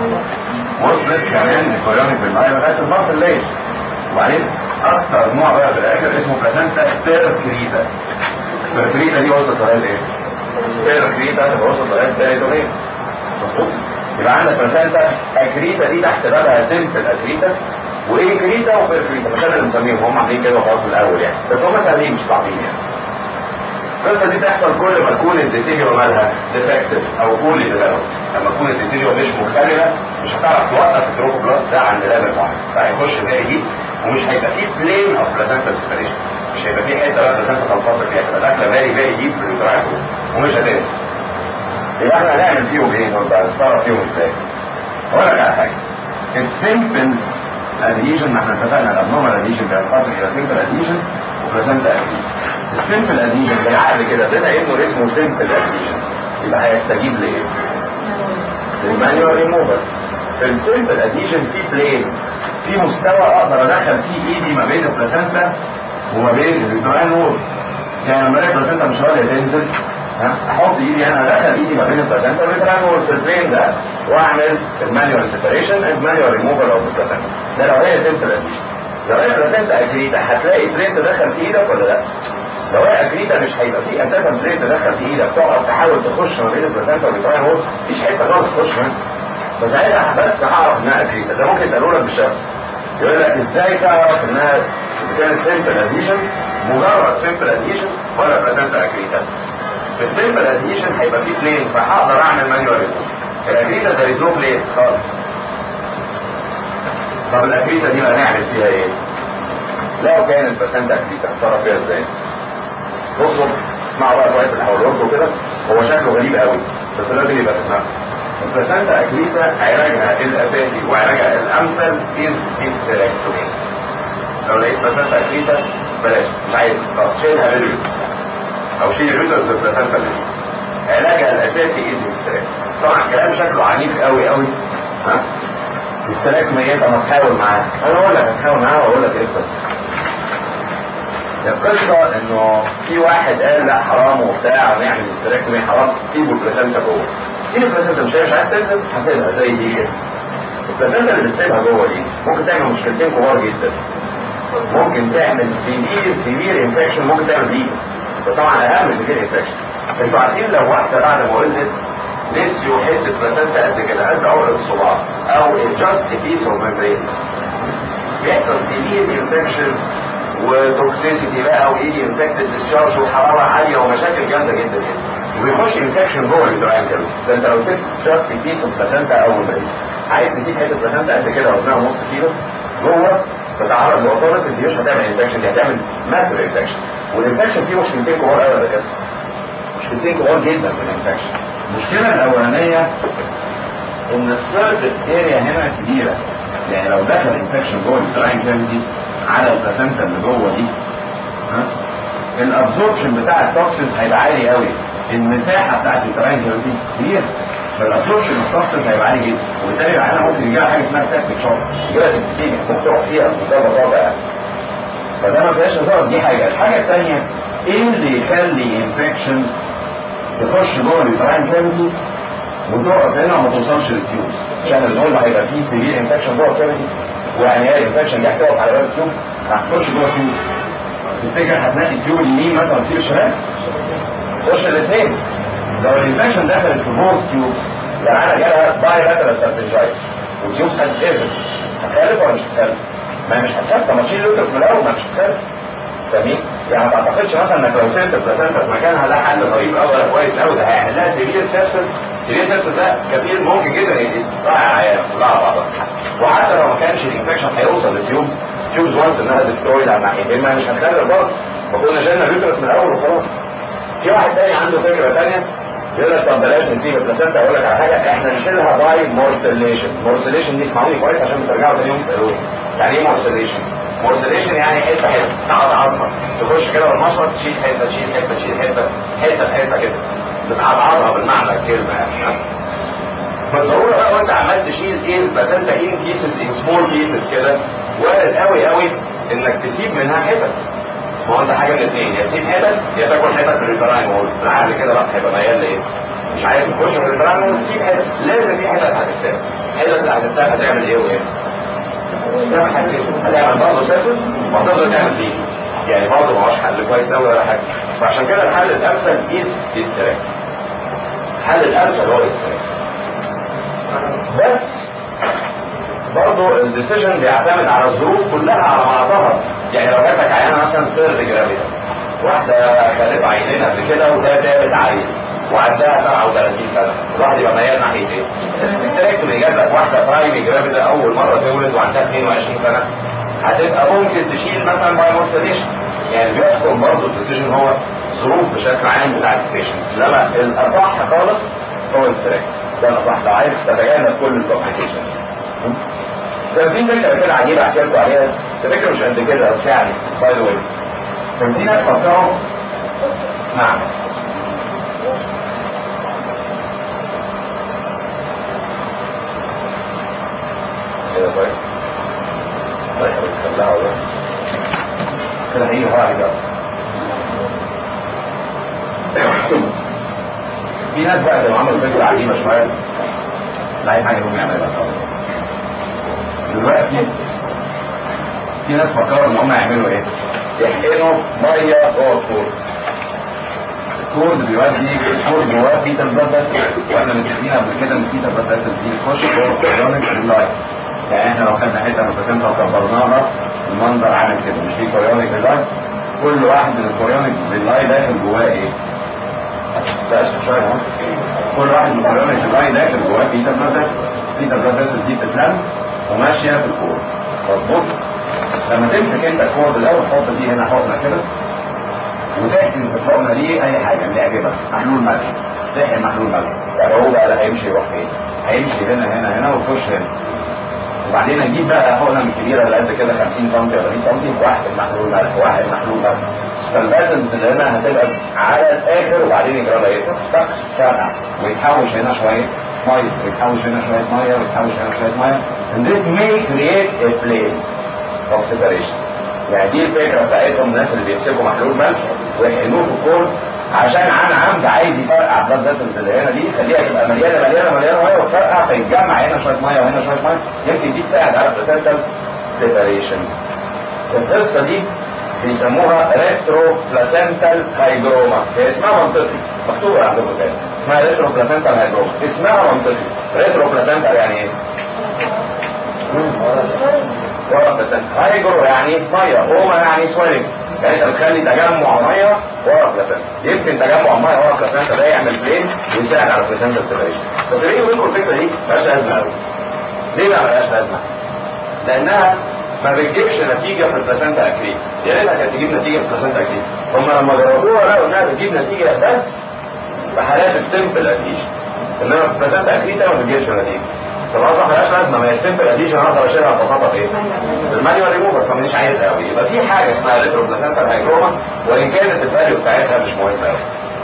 وصلت كمان الكوريونيك فيلاي لغايه المصل لاير. وبعدين اكثر نوع بقى في الاخر اسمه بلاسنتا بيركريتا. بيركريتا دي وصلت لغايه ايه؟ بيركريتا هتبقى وصلت لغايه بيريتونيوم. مظبوط؟ يبقى عندك بلاسنتا اكريتا دي تحت بابها سيمبل اكريتا، وانكريتا وبيركريتا، مش انا اللي مسميهم، هم عاملين كده وخلاص من الاول يعني، بس هم سهلين مش صعبين يعني. القصه دي تحصل كل ما تكون الديسيديو مالها ديفكتيف او فولي ديفلوبد. لما تكون الديسيديو مش مختلفه مش هتعرف توقف التروفوبلاست ده عند ليفل معين، فهيخش تاني دي ومش هيبقى فيه بلين اوف بلاسنتا سيبريشن، مش هيبقى فيه حته بقى بلاسنتا تنفصل فيها، تبقى داخله فيري فيري ديب في الانتراكت ومش هتنزل. يبقى احنا هنعمل فيهم ايه دول بقى؟ نتصرف فيهم ازاي؟ اقول لك على حاجه. السيمبل اديشن، ما احنا اتفقنا الابنورمال اديشن بينقسم الى سيمبل اديشن وبلاسنتا اديشن. السيمبل اديشن بالعقل كده بما انه اسمه سيمبل اديشن يبقى هيستجيب لايه؟ للمانيوال ريموفر. في السيمبل اديشن في بلين، في مستوى اقدر ادخل فيه ايدي ما بين البلاسنتا وما بين الفيتراين وول. يعني لما الاقي البلاسنتا مش راضيه تنزل، ها احط ايدي انا ادخل ايدي ما بين البلاسنتا والفيتراين وول في البلين ده واعمل المانيوال سيبريشن اند مانيوال ريموفر اوف البلاسنتا. ده لو هي سيمبل اديشن. لو هي بلاسنتا اكريتا هتلاقي بلين تدخل في ايدك ولا لا؟ لو هي اكريتا مش هيبقى في اساسا بلين تدخل في ايدك تقعد تحاول تخش ما بين البلاسنتا والفيتراين وول، مفيش حته خالص تخش منها. فساعتها بس هعرف انها اكريتا. ده ممكن يسالوا لك بالشكل، يقول لك ازاي تعرف انها اذا كانت سيمبل اديشن مجرد سيمبل اديشن ولا بلاسنتا اكريتا؟ في السيمبل اديشن هيبقى في بلين فهقدر اعمل مانيوال ريموفر. الاكريتا ده ريزو بلين خالص. طب الاكريتا دي بقى نعمل فيها ايه؟ لو كانت بلاسنتا اكريتا هتصرف فيها ازاي؟ بصوا اسمعوا بقى كويس اللي هقوله لكم كده، هو شكله غريب قوي بس لازم يبقى في دماغك. البلاسنتا اكريتا علاجها الاساسي وعلاجها الامثل از هيستريكتومي. لو لقيت بلاسنتا اكريتا بلاش، مش عايز، خلاص شيلها باليوترس او شيل اليوترس بالبلاسنتا باليوترس. علاجها الاساسي از هيستريكتومي. طبعا كلام شكله عنيف قوي قوي، ها؟ هيستريكتومي ايه؟ طب ما تحاول معاها. انا اقول لك هتحاول معاها واقول لك ايه القصه. القصه انه في واحد قال لا حرام وبتاع ونعمل هيستريكتومي حرام، سيبوا البلاسنتا جوه. سيب البلاسنتا مش مش عايز تنزل هتبقى زي دي كده. البلاسنتا اللي بتسيبها جوه دي ممكن تعمل مشكلتين كبار جدا. ممكن تعمل سيفير سيفير انفكشن، ممكن تعمل بليد، بس طبعا اهم سيفير انفكشن. انتوا عارفين لو واحده بعد ما ولدت نسيوا حته بلاسنتا قد كده قد عقله الصباع او جاست بيس اوف ميمبرين، بيحصل سيفير انفكشن وتوكسيسيتي بقى وايدي انفكتد ديسشارج وحراره عاليه ومشاكل جامده جدا جدا، وبيخش انفكشن جوه الفيتراين كده. ده انت لو سبت جاست بيس اوف بلاسنتا او ميمبرين، عايز تسيب حته بلاسنتا قد كده وزنها نص كيلو جوه تتعرض لاوتوريتي، دي مش هتعمل انفكشن، دي هتعمل ماسيف انفكشن. والانفكشن فيه مشكلتين كبار قوي كده، مشكلتين كبار جدا في الانفكشن. المشكله الاولانيه ان السيرفيس اريا هنا كبيره، يعني لو دخل انفكشن جوه اليوتراين كافيتي على البلاسنتا اللي جوه دي، ها الابسوربشن بتاع التوكسينز هيبقى عالي قوي. المساحه بتاعت اليوتراين كافيتي كبيره، فالابسوربشن التوكسينز هيبقى عالي جدا، وبالتالي العيان ممكن يجي حاجه اسمها سيبتيك شوك، يجي سيبتيسيميا ممكن تروح فيها بمنتهى البساطه يعني. فده ما فيهاش هزار. دي حاجه. الحاجه الثانيه، ايه اللي يخلي انفكشن تخش جوه اليوتراين كافيتي وتقف هنا وما توصلش للتيوب؟ عشان النقول هيبقى فيه سيفير انفكشن جوه الكافيتي، ويعني هي الانفكشن دي هتقف على باب التيوب، هتخش جوه التيوب. تفتكر هتلاقي التيوب اليمين مثلا وتسيب الشمال؟ خش الاثنين. لو الانفكشن دخلت في بوث تيوبس، العيانه جالها بايلاترال سالفنجايتس والتيوبس هتتقفل، هتخلف ولا مش هتخلف؟ ما مش هتخلف. طب ما تشيل اليوترس من الاول، ما مش هتخلف. فاهمين؟ يعني ما تعتقدش مثلا انك لو سبت البلاسنتا في مكانها ده حل غريب قوي ولا كويس قوي، ده هيعمل لها سيفير سيبسس. سيفير سيبسس ده كبير ممكن جدا يطلع عيان كلها بعضها. وحتى لو ما كانش الانفكشن هيوصل للتيوبس، تيوبس وانس انها ديسترويد على الناحيتين ما مش هتخلف برضه، ما كنا شلنا اليوترس من الاول وخلاص. في واحد تاني عنده فكره ثانيه يقول لك طب بلاش نسيب البلاسنتا. اقول لك على حاجه، احنا نشيلها باي مورسيليشن. مورسيليشن دي اسمعوني كويس عشان ترجعوا تاني يوم تسالوني يعني ايه مورسيليشن. مورسيليشن يعني حته حته تعض عضمه، تخش كده بالمشرط تشيل حته تشيل حته تشيل حته حته حته كده، بتعضعضها بالمعنى الكلمه يعني. بالضروره بقى وانت عمال تشيل ايه البلاسنتا ان بيسز ان سمول بيسز كده، وارد قوي قوي انك تسيب منها حتت. ما هو انت حاجه من الاثنين، يا تسيب حتت يا تاكل حتت من اليوتراين وول. العقل كده بقى هيبقى ميال لايه؟ مش عايز تخش من اليوتراين وول تسيب حتت، لازم في حتت هتتساب. حتت اللي هتتساب هتعمل ايه وايه؟ تعمل حاجتين، هتعمل برضه سيرفس وهتفضل تعمل دي، يعني برضه ما هوش حل كويس قوي ولا حاجه. فعشان كده الحل الامثل از استراك. الحل الامثل هو استراك. بس برضه الديسيجن بيعتمد على الظروف كلها على بعضها. يعني لو جاتلك عيانه مثلا ثيرد جرافيدا، واحده خلفت عينين قبل كده وده تالت عيل وعندها سبعة وثلاثين سنه، الواحد يبقى ميال ناحيه ايه؟ استراكتومي. جات لك واحده برايمي جرافيدا اول مره تولد وعندها اثنين وعشرين سنه، هتبقى ممكن تشيل مثلا باي مورسيليشن. يعني بيحكم برضه الديسيجن هو ظروف بشكل عام بتاع البيشنت، انما الاصح خالص هو الاستراك. ده الاصح لو عايز تتجنب كل الكومبليكيشن. كان في فكره كده عجيبه احكي لكم عليها، فكره مش قد كده بس يعني باي ذا واي. كان في ناس فكروا، نعم كده كويس طيب خليها ولا كده هيجي واحد بقى. في ناس بقى كانوا عملوا فكره عجيبه شويه، لا عايز حاجه يقوم يعملها دلوقتي. في ناس فكروا ان هم يعملوا ايه؟ يحقنوا ميه جوه الكور. الكور بيودي الكور جواه بيتا بلاد بس، واحنا متفقين قبل كده ان بيتا بلاد بس دي تخش جوه الكوريونيك ريلاي. يعني احنا لو خدنا حته من البلاسنتا وكبرناها المنظر عامل كده، مش في كوريونيك ريلاي؟ كل واحد من الكوريونيك ريلاي داخل جواه ايه؟ بس شويه اهو. كل واحد من الكوريونيك ريلاي داخل جواه بيتا بلاد بس. بيتا بلاد بس دي بتتلم وماشيه في الكور، مظبوط؟ لما تمسك انت الكورد الاول حط دي هنا حقنه كده، وتحقن في الحقنه دي اي حاجه اللي يعجبك، محلول ملح، تحقن محلول ملح. طب هو بقى لا هيمشي يروح فين؟ هيمشي هنا هنا هنا ويخش هنا. وبعدين اجيب بقى حقنه من كبيره اللي قد كده خمسين سم ولا مية سم، واحد محلول ملح واحد محلول ملح. فالباسنت اللي هنا هتبقى على الاخر، وبعدين يجرى لها ايه؟ تك فرقع ويتحوش هنا شويه ميه ويتحوش هنا شويه ميه ويتحوش هنا شويه ميه. And this may create a plane of separation. يعني دي الفكره بتاعتهم الناس اللي بيمسكوا محلول ملح ويحقنوه في الكور، عشان عن عمد عايز يفرقع بلاد باسنت اللي هنا دي، يخليها تبقى مليانه مليانه مليانه ميه وتفرقع، فيتجمع هنا شويه ميه وهنا شويه ميه، يمكن دي تساعد على بلاسنتال سيباريشن. القصه دي بيسموها ريترو بلاسنتال هايدروما. هي اسمها منطقي، مكتوبه عندكم تاني، اسمها ريترو بلاسنتال هايدروما. اسمها منطقي. ريترو بلاسنتال يعني ايه؟ ورا بلاسنتا. هايجرو يعني ميه، اوما يعني سويلنج، يعني انت بتخلي تجمع ميه ورا بلاسنتا. يمكن تجمع ميه ورا بلاسنتا ده يعمل بلين ويساعد على بلاسنتا سيباريشن. بس ليه بيقولوا الفكره دي مالهاش لازمه قوي؟ ليه بقى مالهاش لازمه؟ لانها ما بتجيبش نتيجه في البلاسنتا اكريت. يا ريتها كانت تجيب نتيجه في البلاسنتا اكريت. هم لما جربوها لقوا انها بتجيب نتيجه بس في حالات السمبل اديشن، انما في البلاسنتا اكريت ما بتجيبش نتيجه. طبعا صح ملهاش لازمه، ما هي السمبل اديشن اقدر اشيلها ببساطه في ايه؟ بالمانيوال ريموفر، فمش عايز قوي. يبقى في حاجه اسمها ريترو بلاسنتال هايجروما، وان كانت الفاليو بتاعتها مش مهمه قوي.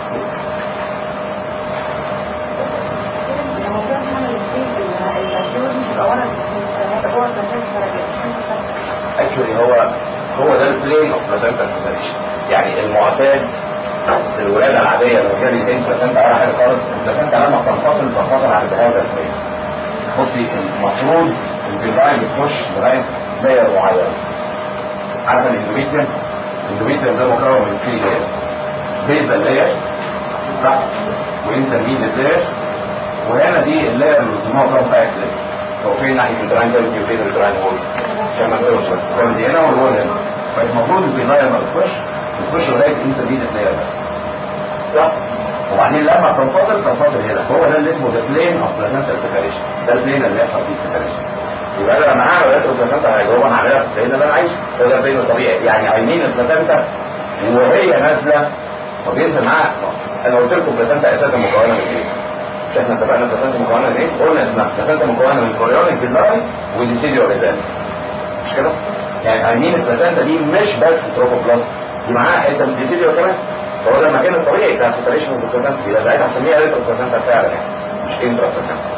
اكشولي هو هو ده البلين اوف بلاسنتال سيبريشن، يعني المعتاد الولاده العاديه لو كان الاثنين بلاسنتا ولا حاجه خالص، البلاسنتا لما بتنفصل بتنفصل عن هذا البلين. بصي المفروض الفيلاين بتخش لغايه لاير معين. عارفه الاندوميتريوم؟ الاندوميتريوم ده مكون من ثلاث لاير، بيزل لاير صح؟ وانترميديت لاير، وهنا دي اللاير اللي بيسموها كومباكت لاير. هو فين ناحيه الجراين كافيتي وفين الجراين وول؟ كما توصل كل دي هنا والوول هنا. بس المفروض الفيلاين لما بتخش بتخش لغايه الانترميديت لاير بس صح؟ وبعدين لما بتنفصل تنفصل هنا. هو ده اللي اسمه ذا بلين اوف بلاسنتال سيبريشن، ده البلين اللي بيحصل فيه سيبريشن. يبقى انا لما هعمل ريترو بلاسنتا هيجروما هعملها في البلين اللي انا عايزه، هو ده البلين الطبيعي. يعني عايمين البلاسنتا وهي نازله وبينزل معاها. انا قلت لكم البلاسنتا اساسا مكونه من ايه؟ مش احنا اتفقنا البلاسنتا مكونه من ايه؟ قلنا اسمها البلاسنتا مكونه من كوريونيك فيلاي وديسيديو ريزالت، مش كده؟ يعني عايمين البلاسنتا دي مش بس تروفوبلاست، دي معاها حته من ديسيديو كمان. هو ده المكان الطبيعي بتاع السيبريشن اوف البلاسنتا، يبقى ساعتها هنسميها ريترو بلاسنتا فعلا يعني، مش انترا بلاسنتا.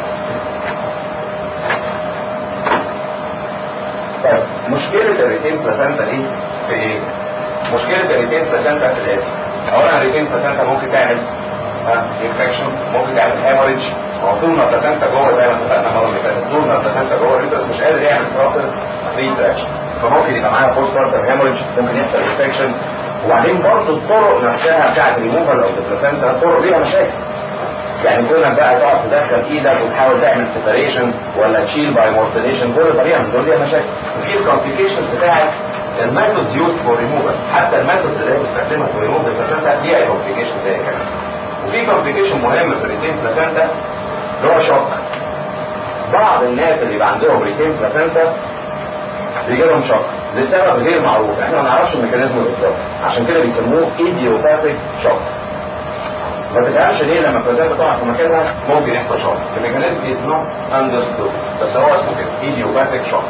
طيب مشكلة الريتين بلاسنتا دي في ايه؟ مشكلة الريتين بلاسنتا في الاتي. اولا الريتين بلاسنتا ممكن تعمل انفكشن، ممكن تعمل هيموريدج. هو طول ما البلاسنتا جوه زي ما اتفقنا المره اللي فاتت، طول ما البلاسنتا جوه الريترس مش قادر يعمل بروبر ريتراكشن، فممكن يبقى معاها بوست بارتم هيموريدج، ممكن يحصل انفكشن. وبعدين برضه الطرق نفسها بتاعت الريموفال او البلاسنتا الطرق ليها مشاكل. يعني كونك بقى تقعد تدخل ايدك وتحاول تعمل سيبريشن ولا تشيل باي مورتيليشن، كل طريقه من دول ليها مشاكل. وفي الكومبليكيشنز بتاعت الميثود يوز فور ريموفال، حتى الميثود اللي هي بتستخدمها فور ريموفال البلاسنتا ليها كومبليكيشن زي كده. وفي كومبليكيشن مهم في الريتين بلاسنتا اللي هو شوك. بعض الناس اللي يبقى عندهم ريتين بلاسنتا بيجي لهم شوك لسبب غير معروف، احنا ما نعرفش الميكانيزم بالظبط، عشان كده بيسموه ايديوباثيك شوك. ما تفهمش ليه لما البلاسنتا تقع في مكانها ممكن يحصل شوك، الميكانيزم اسمه اندرستود، بس هو اسمه كده ايديوباثيك شوك.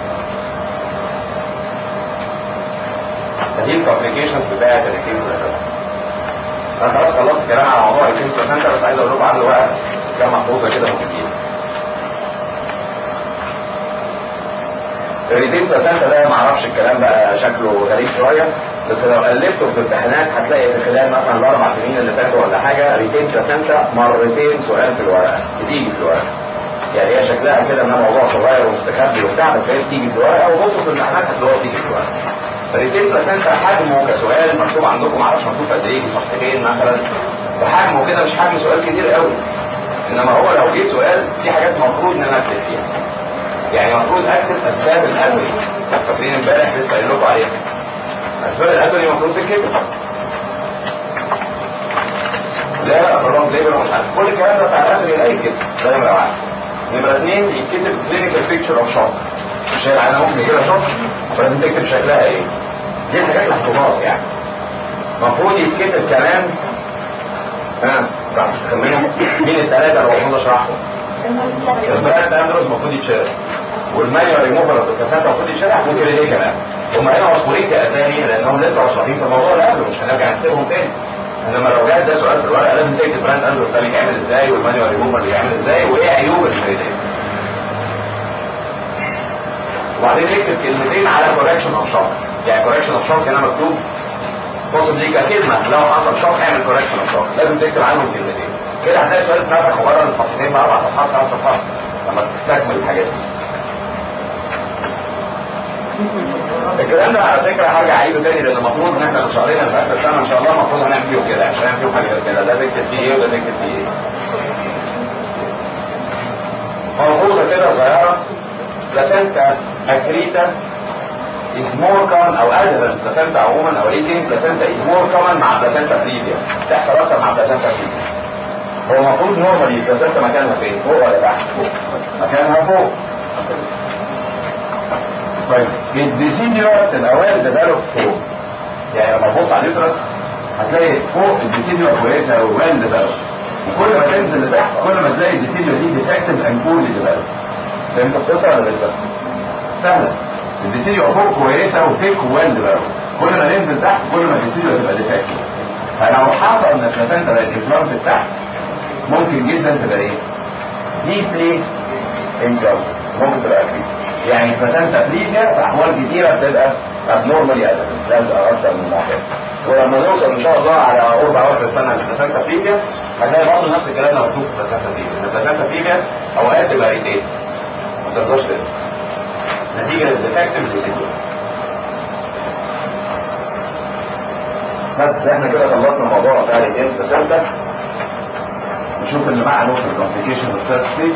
دي الكومبليكيشنز بتاعت الريتين بلاسنتا. انا خلاص خلصت الكلام على موضوع الريتين بلاسنتا، بس عايز اقول لكم عنه بقى كام محفوظه كده مهمين. الريتين بلاسنتا ده ما اعرفش الكلام بقى شكله غريب شويه، بس لو قلبته في الامتحانات هتلاقي في خلال مثلا الاربع سنين اللي فاتوا ولا حاجه ريتين بلاسنتا مرتين سؤال في الورقه، بتيجي في الورقه. يعني هي شكلها كده انها موضوع صغير ومستخبي وبتاع، بس هي بتيجي في الورقه، وبصوا في الامتحانات هتلاقوها بتيجي في الورقه. الريتين بلاسنتا حجمه كسؤال مكتوب عندكم، معرفش مكتوب قد ايه، صفحتين مثلا، وحجمه كده مش حجم سؤال كتير قوي. انما هو لو جه سؤال في حاجات المفروض ان انا اكتب فيها. يعني المفروض اكتب اسباب الادويه، فاكرين امبارح لسه قايل لكم عليها. اسباب الادويه المفروض تتكتب. لا لا طبعا ليبر ومش عارف كل الكلام ده بتاع الادويه لا يتكتب، ده نمره واحد. نمره اثنين يتكتب كلينيكال بيكتشر اوف شوك. مش هي العيانه ممكن يجيلها شوك فلازم تكتب شكلها ايه. دي الحاجات الاحتماط يعني. المفروض يتكتب كمان ها راح تخمنوا مين الثلاثه اللي المفروض اشرحهم. البراند اندروس المفروض يتشرح، والمانيوال ريموفر اوف البلاسنتا المفروض يتشرح، ممكن ايه كمان. هم هنا مشهورين كاسامي لانهم لسه مشهورين في الموضوع اللي قبله، مش هنرجع نكتبهم تاني. انما لو جات ده سؤال في الورقه لازم تكتب براند اندروس ده بيعمل ازاي، والمانيوال ريموفر بيعمل ازاي، وايه عيوب الفريدين. وبعدين نكتب كلمتين على كوركشن اوف شوك. يعني كوركشن اوف شوك هنا مكتوب توصل دي كلمه، لو حصل شوك اعمل كوركشن اوف شوك، لازم تكتب عنهم كلمتين. كده هتلاقي سؤال اتفتح مجرد صفحتين باربع صفحات خمس صفحات لما تستكمل الحاجات دي. الكلام ده على فكره هرجع اعيده تاني، لان المفروض ان احنا في شهرين في اخر السنه ان شاء الله المفروض هنعمل فيهم كده، عشان نعمل فيهم حاجات كده، ده تكتب فيه ايه وده تكتب فيه ايه. ملحوظه كده صغيره، بلاسنتا اكريتا is more common او ادهر بلاسنتا عموما او ريتين بلاسنتا is more common مع بلاسنتا بريفيا، تحصل اكتر مع بلاسنتا بريفيا. هو المفروض نورمالي البلاسنتا مكانها فين؟ فوق ولا تحت؟ مكانها فوق. طيب الديسيديو تبقى ويل ديفلوب فوق، يعني لما تبص على اليوترس هتلاقي فوق الديسيديو كويسه وويل ديفلوب، وكل ما تنزل لتحت كل ما تلاقي الديسيديو دي ديفكتيف اند بورلي ديفلوب. فهمت القصه ولا لسه؟ سهله. الديسيجن فوق كويسه وفيك ويل بقى، كل ما ننزل تحت كل ما الديسيجن تبقى ديفكتيف. فلو حصل ان البلاسنتا بقت انفلامد تحت ممكن جدا تبقى ايه؟ ديبلي انفلامد، ممكن تبقى اكيد. يعني البلاسنتا فليجيا في احوال كتيره بتبقى ابنورمالي ادفنت، لازقه اكتر من المعتاد. ولما نوصل ان شاء الله على قرب اواخر السنه البلاسنتا فليجيا هتلاقي برضه نفس الكلام ده مكتوب في البلاسنتا فليجيا. البلاسنتا فليجيا اوقات تبقى ريتيت ما تقدرش تقدر نتيجه للديفكتيف ديسيجن. بس احنا كده خلصنا الموضوع بتاع الايه البلاسنتا. نشوف اللي معاه في الكومبليكيشن في الثيرد ستيج.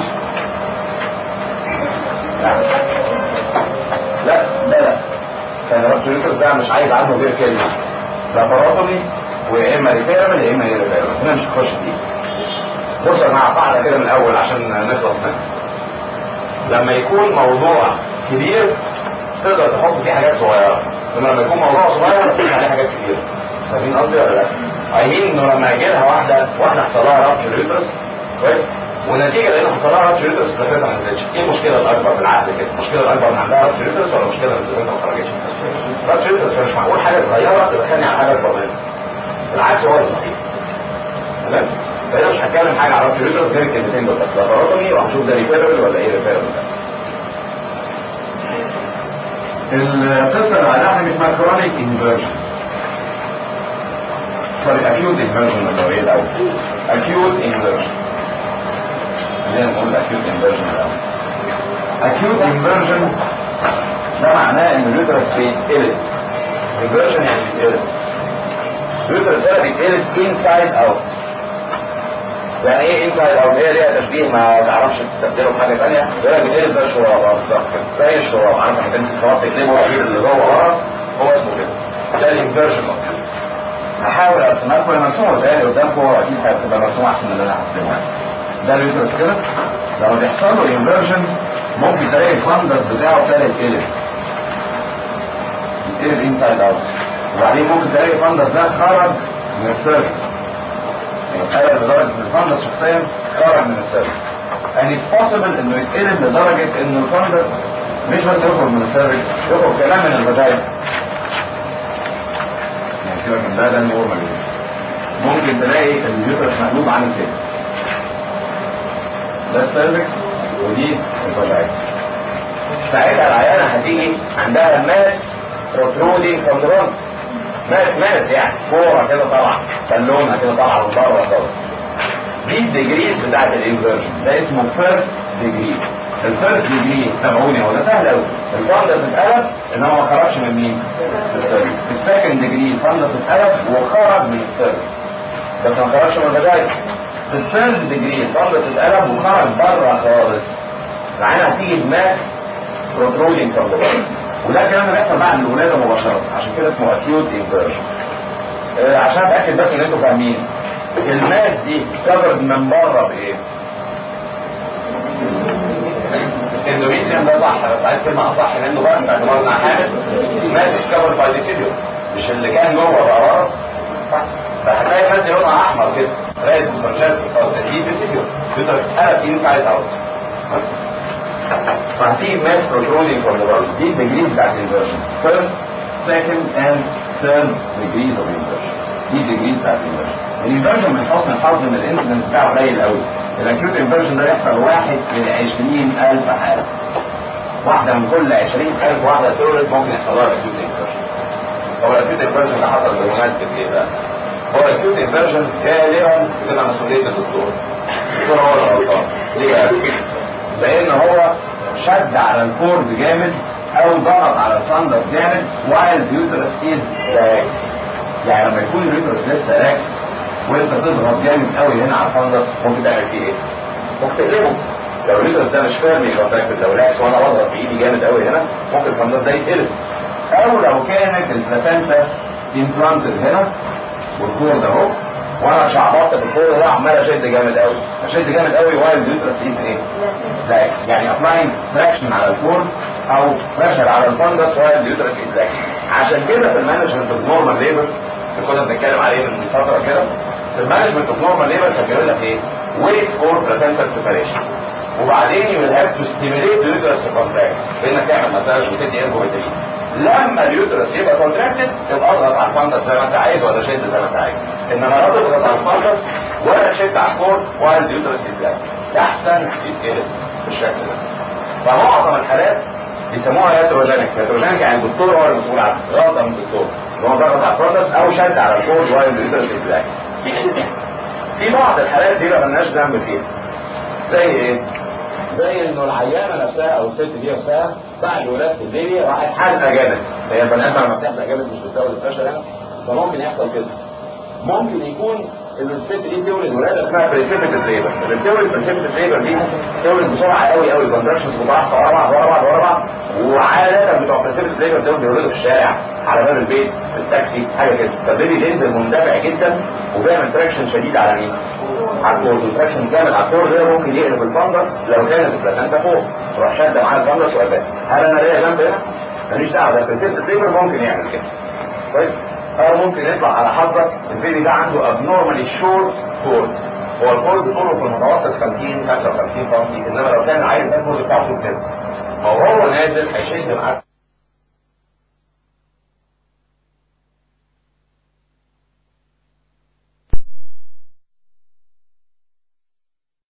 لا لا لا لا كان رابتوريترز ده مش عايز عنه غير كلمه لاباروتومي ويا اما ريفيرمنت يا اما ريفيرمنت. احنا مش هنخش فيه. بص يا جماعه قاعده كده من الاول عشان نخلص منها. لما يكون موضوع كبير تقدر تحط فيه حاجات صغيره، انما لما يكون موضوع صغير تحط عليه حاجات كبيره. فاهمين قصدي ولا لا؟ عايزين انه لما يجي لها واحده واحده حصل لها رابتوريترز كويس ونتيجه لان حصل لها رابتوريترز بلاسنتا ما نزلتش، ايه المشكله الاكبر بالعقل كده؟ المشكله الاكبر ان عندها رابتوريترز ولا المشكله ان البلاسنتا ما خرجتش؟ رابتوريترز فمش معقول حاجه صغيره تدخلني على حاجه اكبر منها. بالعكس هو اللي صحيح. تمام؟ فانا مش هتكلم حاجه على رابتوريترز غير الكلمتين دول بس، لاباروتومي وهشوف ده ريفيربل ولا ايه ريفيربل ده. القصه اللي بعدها حاجه اسمها كرونيك انفيرجن. سوري اكيوت انفيرجن ولا ايه الاول؟ اكيوت انفيرجن. خلينا نقول اكيوت انفيرجن الاول. اكيوت انفيرجن ده معناه ان اليوترس بيتقلب. انفيرجن يعني بيتقلب. اليوترس ده بيتقلب انسايد اوت. يعني ايه انسايد اوت؟ هي ليها تشبيه ما تعرفش تستبدله بحاجه ثانيه، ده بيتقلب زي الشراب بالظبط كده، زي الشراب. عارف لما تمسك شراب تقلبه وتجيب اللي جوه ورا، هو اسمه كده. ده الانفيرجن. هحاول ارسمها لكم، هي مرسومه تاني قدامكم اكيد هتبقى مرسومه احسن من اللي انا هرسمها. ده اليوترس كده لما بيحصل له انفيرجن ممكن تلاقي الفندس بتاعه ابتدى يتقلب. يتقلب انسايد اوت. وبعدين ممكن تلاقي الفندس ده خرج من السيرفس. يعني اتقلب لدرجه ان الفندس شخصيا خرج من السيرفس. يعني اتس بوسيبل انه يتقلب لدرجه ان الفندس مش بس يخرج من السيرفس، يخرج كمان من الفاجينا. يعني سيبك من ده، ده النورمال. ممكن تلاقي اليوترس مقلوب عامل كده. ده السيرفكس ودي الفاجينا. ساعتها العيانه هتيجي عندها ماس بروترودينج فروم ذا رون. ماس ماس يعني كوره كده طالعه، بالونه كده طالعه من بره خالص. دي الديجريز بتاعت الانفيرجن، ده اسمه فيرست ديجري. الفيرست ديجري تابعوني هو ده سهل قوي. الفندس اتقلب انما ما خرجش من مين؟ من السيرفكس. السكند ديجري الفندس اتقلب وخرج من السيرفكس بس ما خرجش من الفاجينا. في الثيرد ديجري الفندس اتقلب وخرج بره خالص. العينه هتيجي بماس بروترودينج فروم ذا بودي. وده الكلام اللي بيحصل بعد الولاده مباشره، عشان كده اسمه اكيوت انفيرجن. آه عشان اتاكد بس ان انتوا فاهمين، الماس دي كفرد من بره بايه؟ اندوميتريوم. ده صح بس عايز كلمه اصح منه بقى باعتبار انها حامل. ماس مش كفرد باي ديسيديوم، مش اللي كان جوه بقى بره صح؟ فهتلاقي الماس دي لونها احمر كده ريد فرجات خلاص دي ديسيديوم تقدر تتقلب انسايد اوت. فهتيجي ماس بروترودينج فروم ذا بودي. دي الديجريز بتاعت الانفيرجن. فيرست سكند اند ثيرد ديجريز اوف انفيرجن. دي الديجريز بتاعت الانفيرجن. الانفيرجن من حسن الحظ ان الانسيدنس بتاعه قليل قوي. الاكيوت انفيرجن ده يحصل واحد من عشرين ألف حاله. واحده من كل عشرين ألف واحده تولد ممكن يحصل لها الاكيوت انفيرجن. طب الاكيوت انفيرجن ده حصل بمناسبه ايه بقى؟ هو الاكيوت انفيرجن غالبا بتبقى مسؤوليه الدكتور. الدكتور هو اللي غلطان. ليه بقى؟ لان هو شد على الكورد جامد او ضغط على الفندس جامد while the uterus is relax. يعني لما يكون اليوترس لسه راكس وانت تضغط جامد قوي هنا على الفندس ممكن تعمل فيه ايه؟ ممكن تقلبه. لو اليوترس ده مش فيرمي كونتاكتد، لو راكس وانا بضغط بايدي جامد قوي هنا ممكن الفندس ده يتقلب. او لو كانت البلاسنتا امبلانتد هنا والكورد اهو وانا شعبطت في الكورد ده عمال اشد جامد قوي، اشد جامد قوي وايل اليوترس ايه ايه؟ لاكس. يعني ابلاين تراكشن على الكورد او بريشر على الفندس وايل اليوترس از لاكس. عشان كده في المانجمنت اوف نورمال ليبر اللي كنا بنتكلم عليه من فتره كده، في المانجمنت اوف نورمال ليبر كان بيقول لك ايه؟ ويت فور بلاسنتا سيبريشن. وبعدين يو هاف تو ستيميليت اليوترس تو كونتراكت بانك تعمل مساج وتدي انفوميترين. لما اليوترس يبقى كونتراكتد تبقى اضغط على الفندس زي ما انت عايز ولا شد زي ما انت عايز، انما لا تضغط على الفندس ولا تشد على الكور ولا اليوترس يتلاقي احسن يتقلب بالشكل ده. فمعظم الحالات بيسموها ياتروجينيك. ياتروجينيك يعني الدكتور هو المسؤول عنها، غلطه من الدكتور ان هو ضغط على الفندس او شد على الكور ولا اليوترس يتلاقي. في بعض الحالات دي ما لناش ذنب فيها. زي ايه؟ زي انه العيانه نفسها او الست دي نفسها بعد ولاده البيبي راحت حازقه جامد. هي البني ادم لما بتحزق جامد مش بتزود البريشر يعني، فممكن يحصل كده. ممكن يكون ان الست دي تولد ولاده اسمها بريسيبيتد ليبر. اللي بتولد بريسيبيتد ليبر دي تولد بسرعه قوي قوي، كونتراكشنز مضاعفه ورا بعض ورا بعض ورا بعض، وعاده بتوع بريسيبيتد ليبر دول بيولدوا في الشارع، على باب البيت، في التاكسي، حاجه كده. فالبيبي بينزل مندفع جدا وبيعمل تراكشن شديد على مين؟ على الكورد. التراكشن جامد على الكورد ده ممكن يقلب الفندس لو كانت البلاتانتا فوق، تروح شاده معاه الفندس وقفاه. هل انا ليا ذنب هنا؟ ماليش دعوه، ده بريسيبيتد ليبر ممكن يعمل كده. كويس؟ او ممكن يطلع على حظك البيبي ده عنده ابنورمالي شورت كورد. هو الكورد طوله في المتوسط خمسين خمسة وخمسين سم، انما لو كان العيل ده الكورد بتاعته كده، فهو نازل هيشد معاك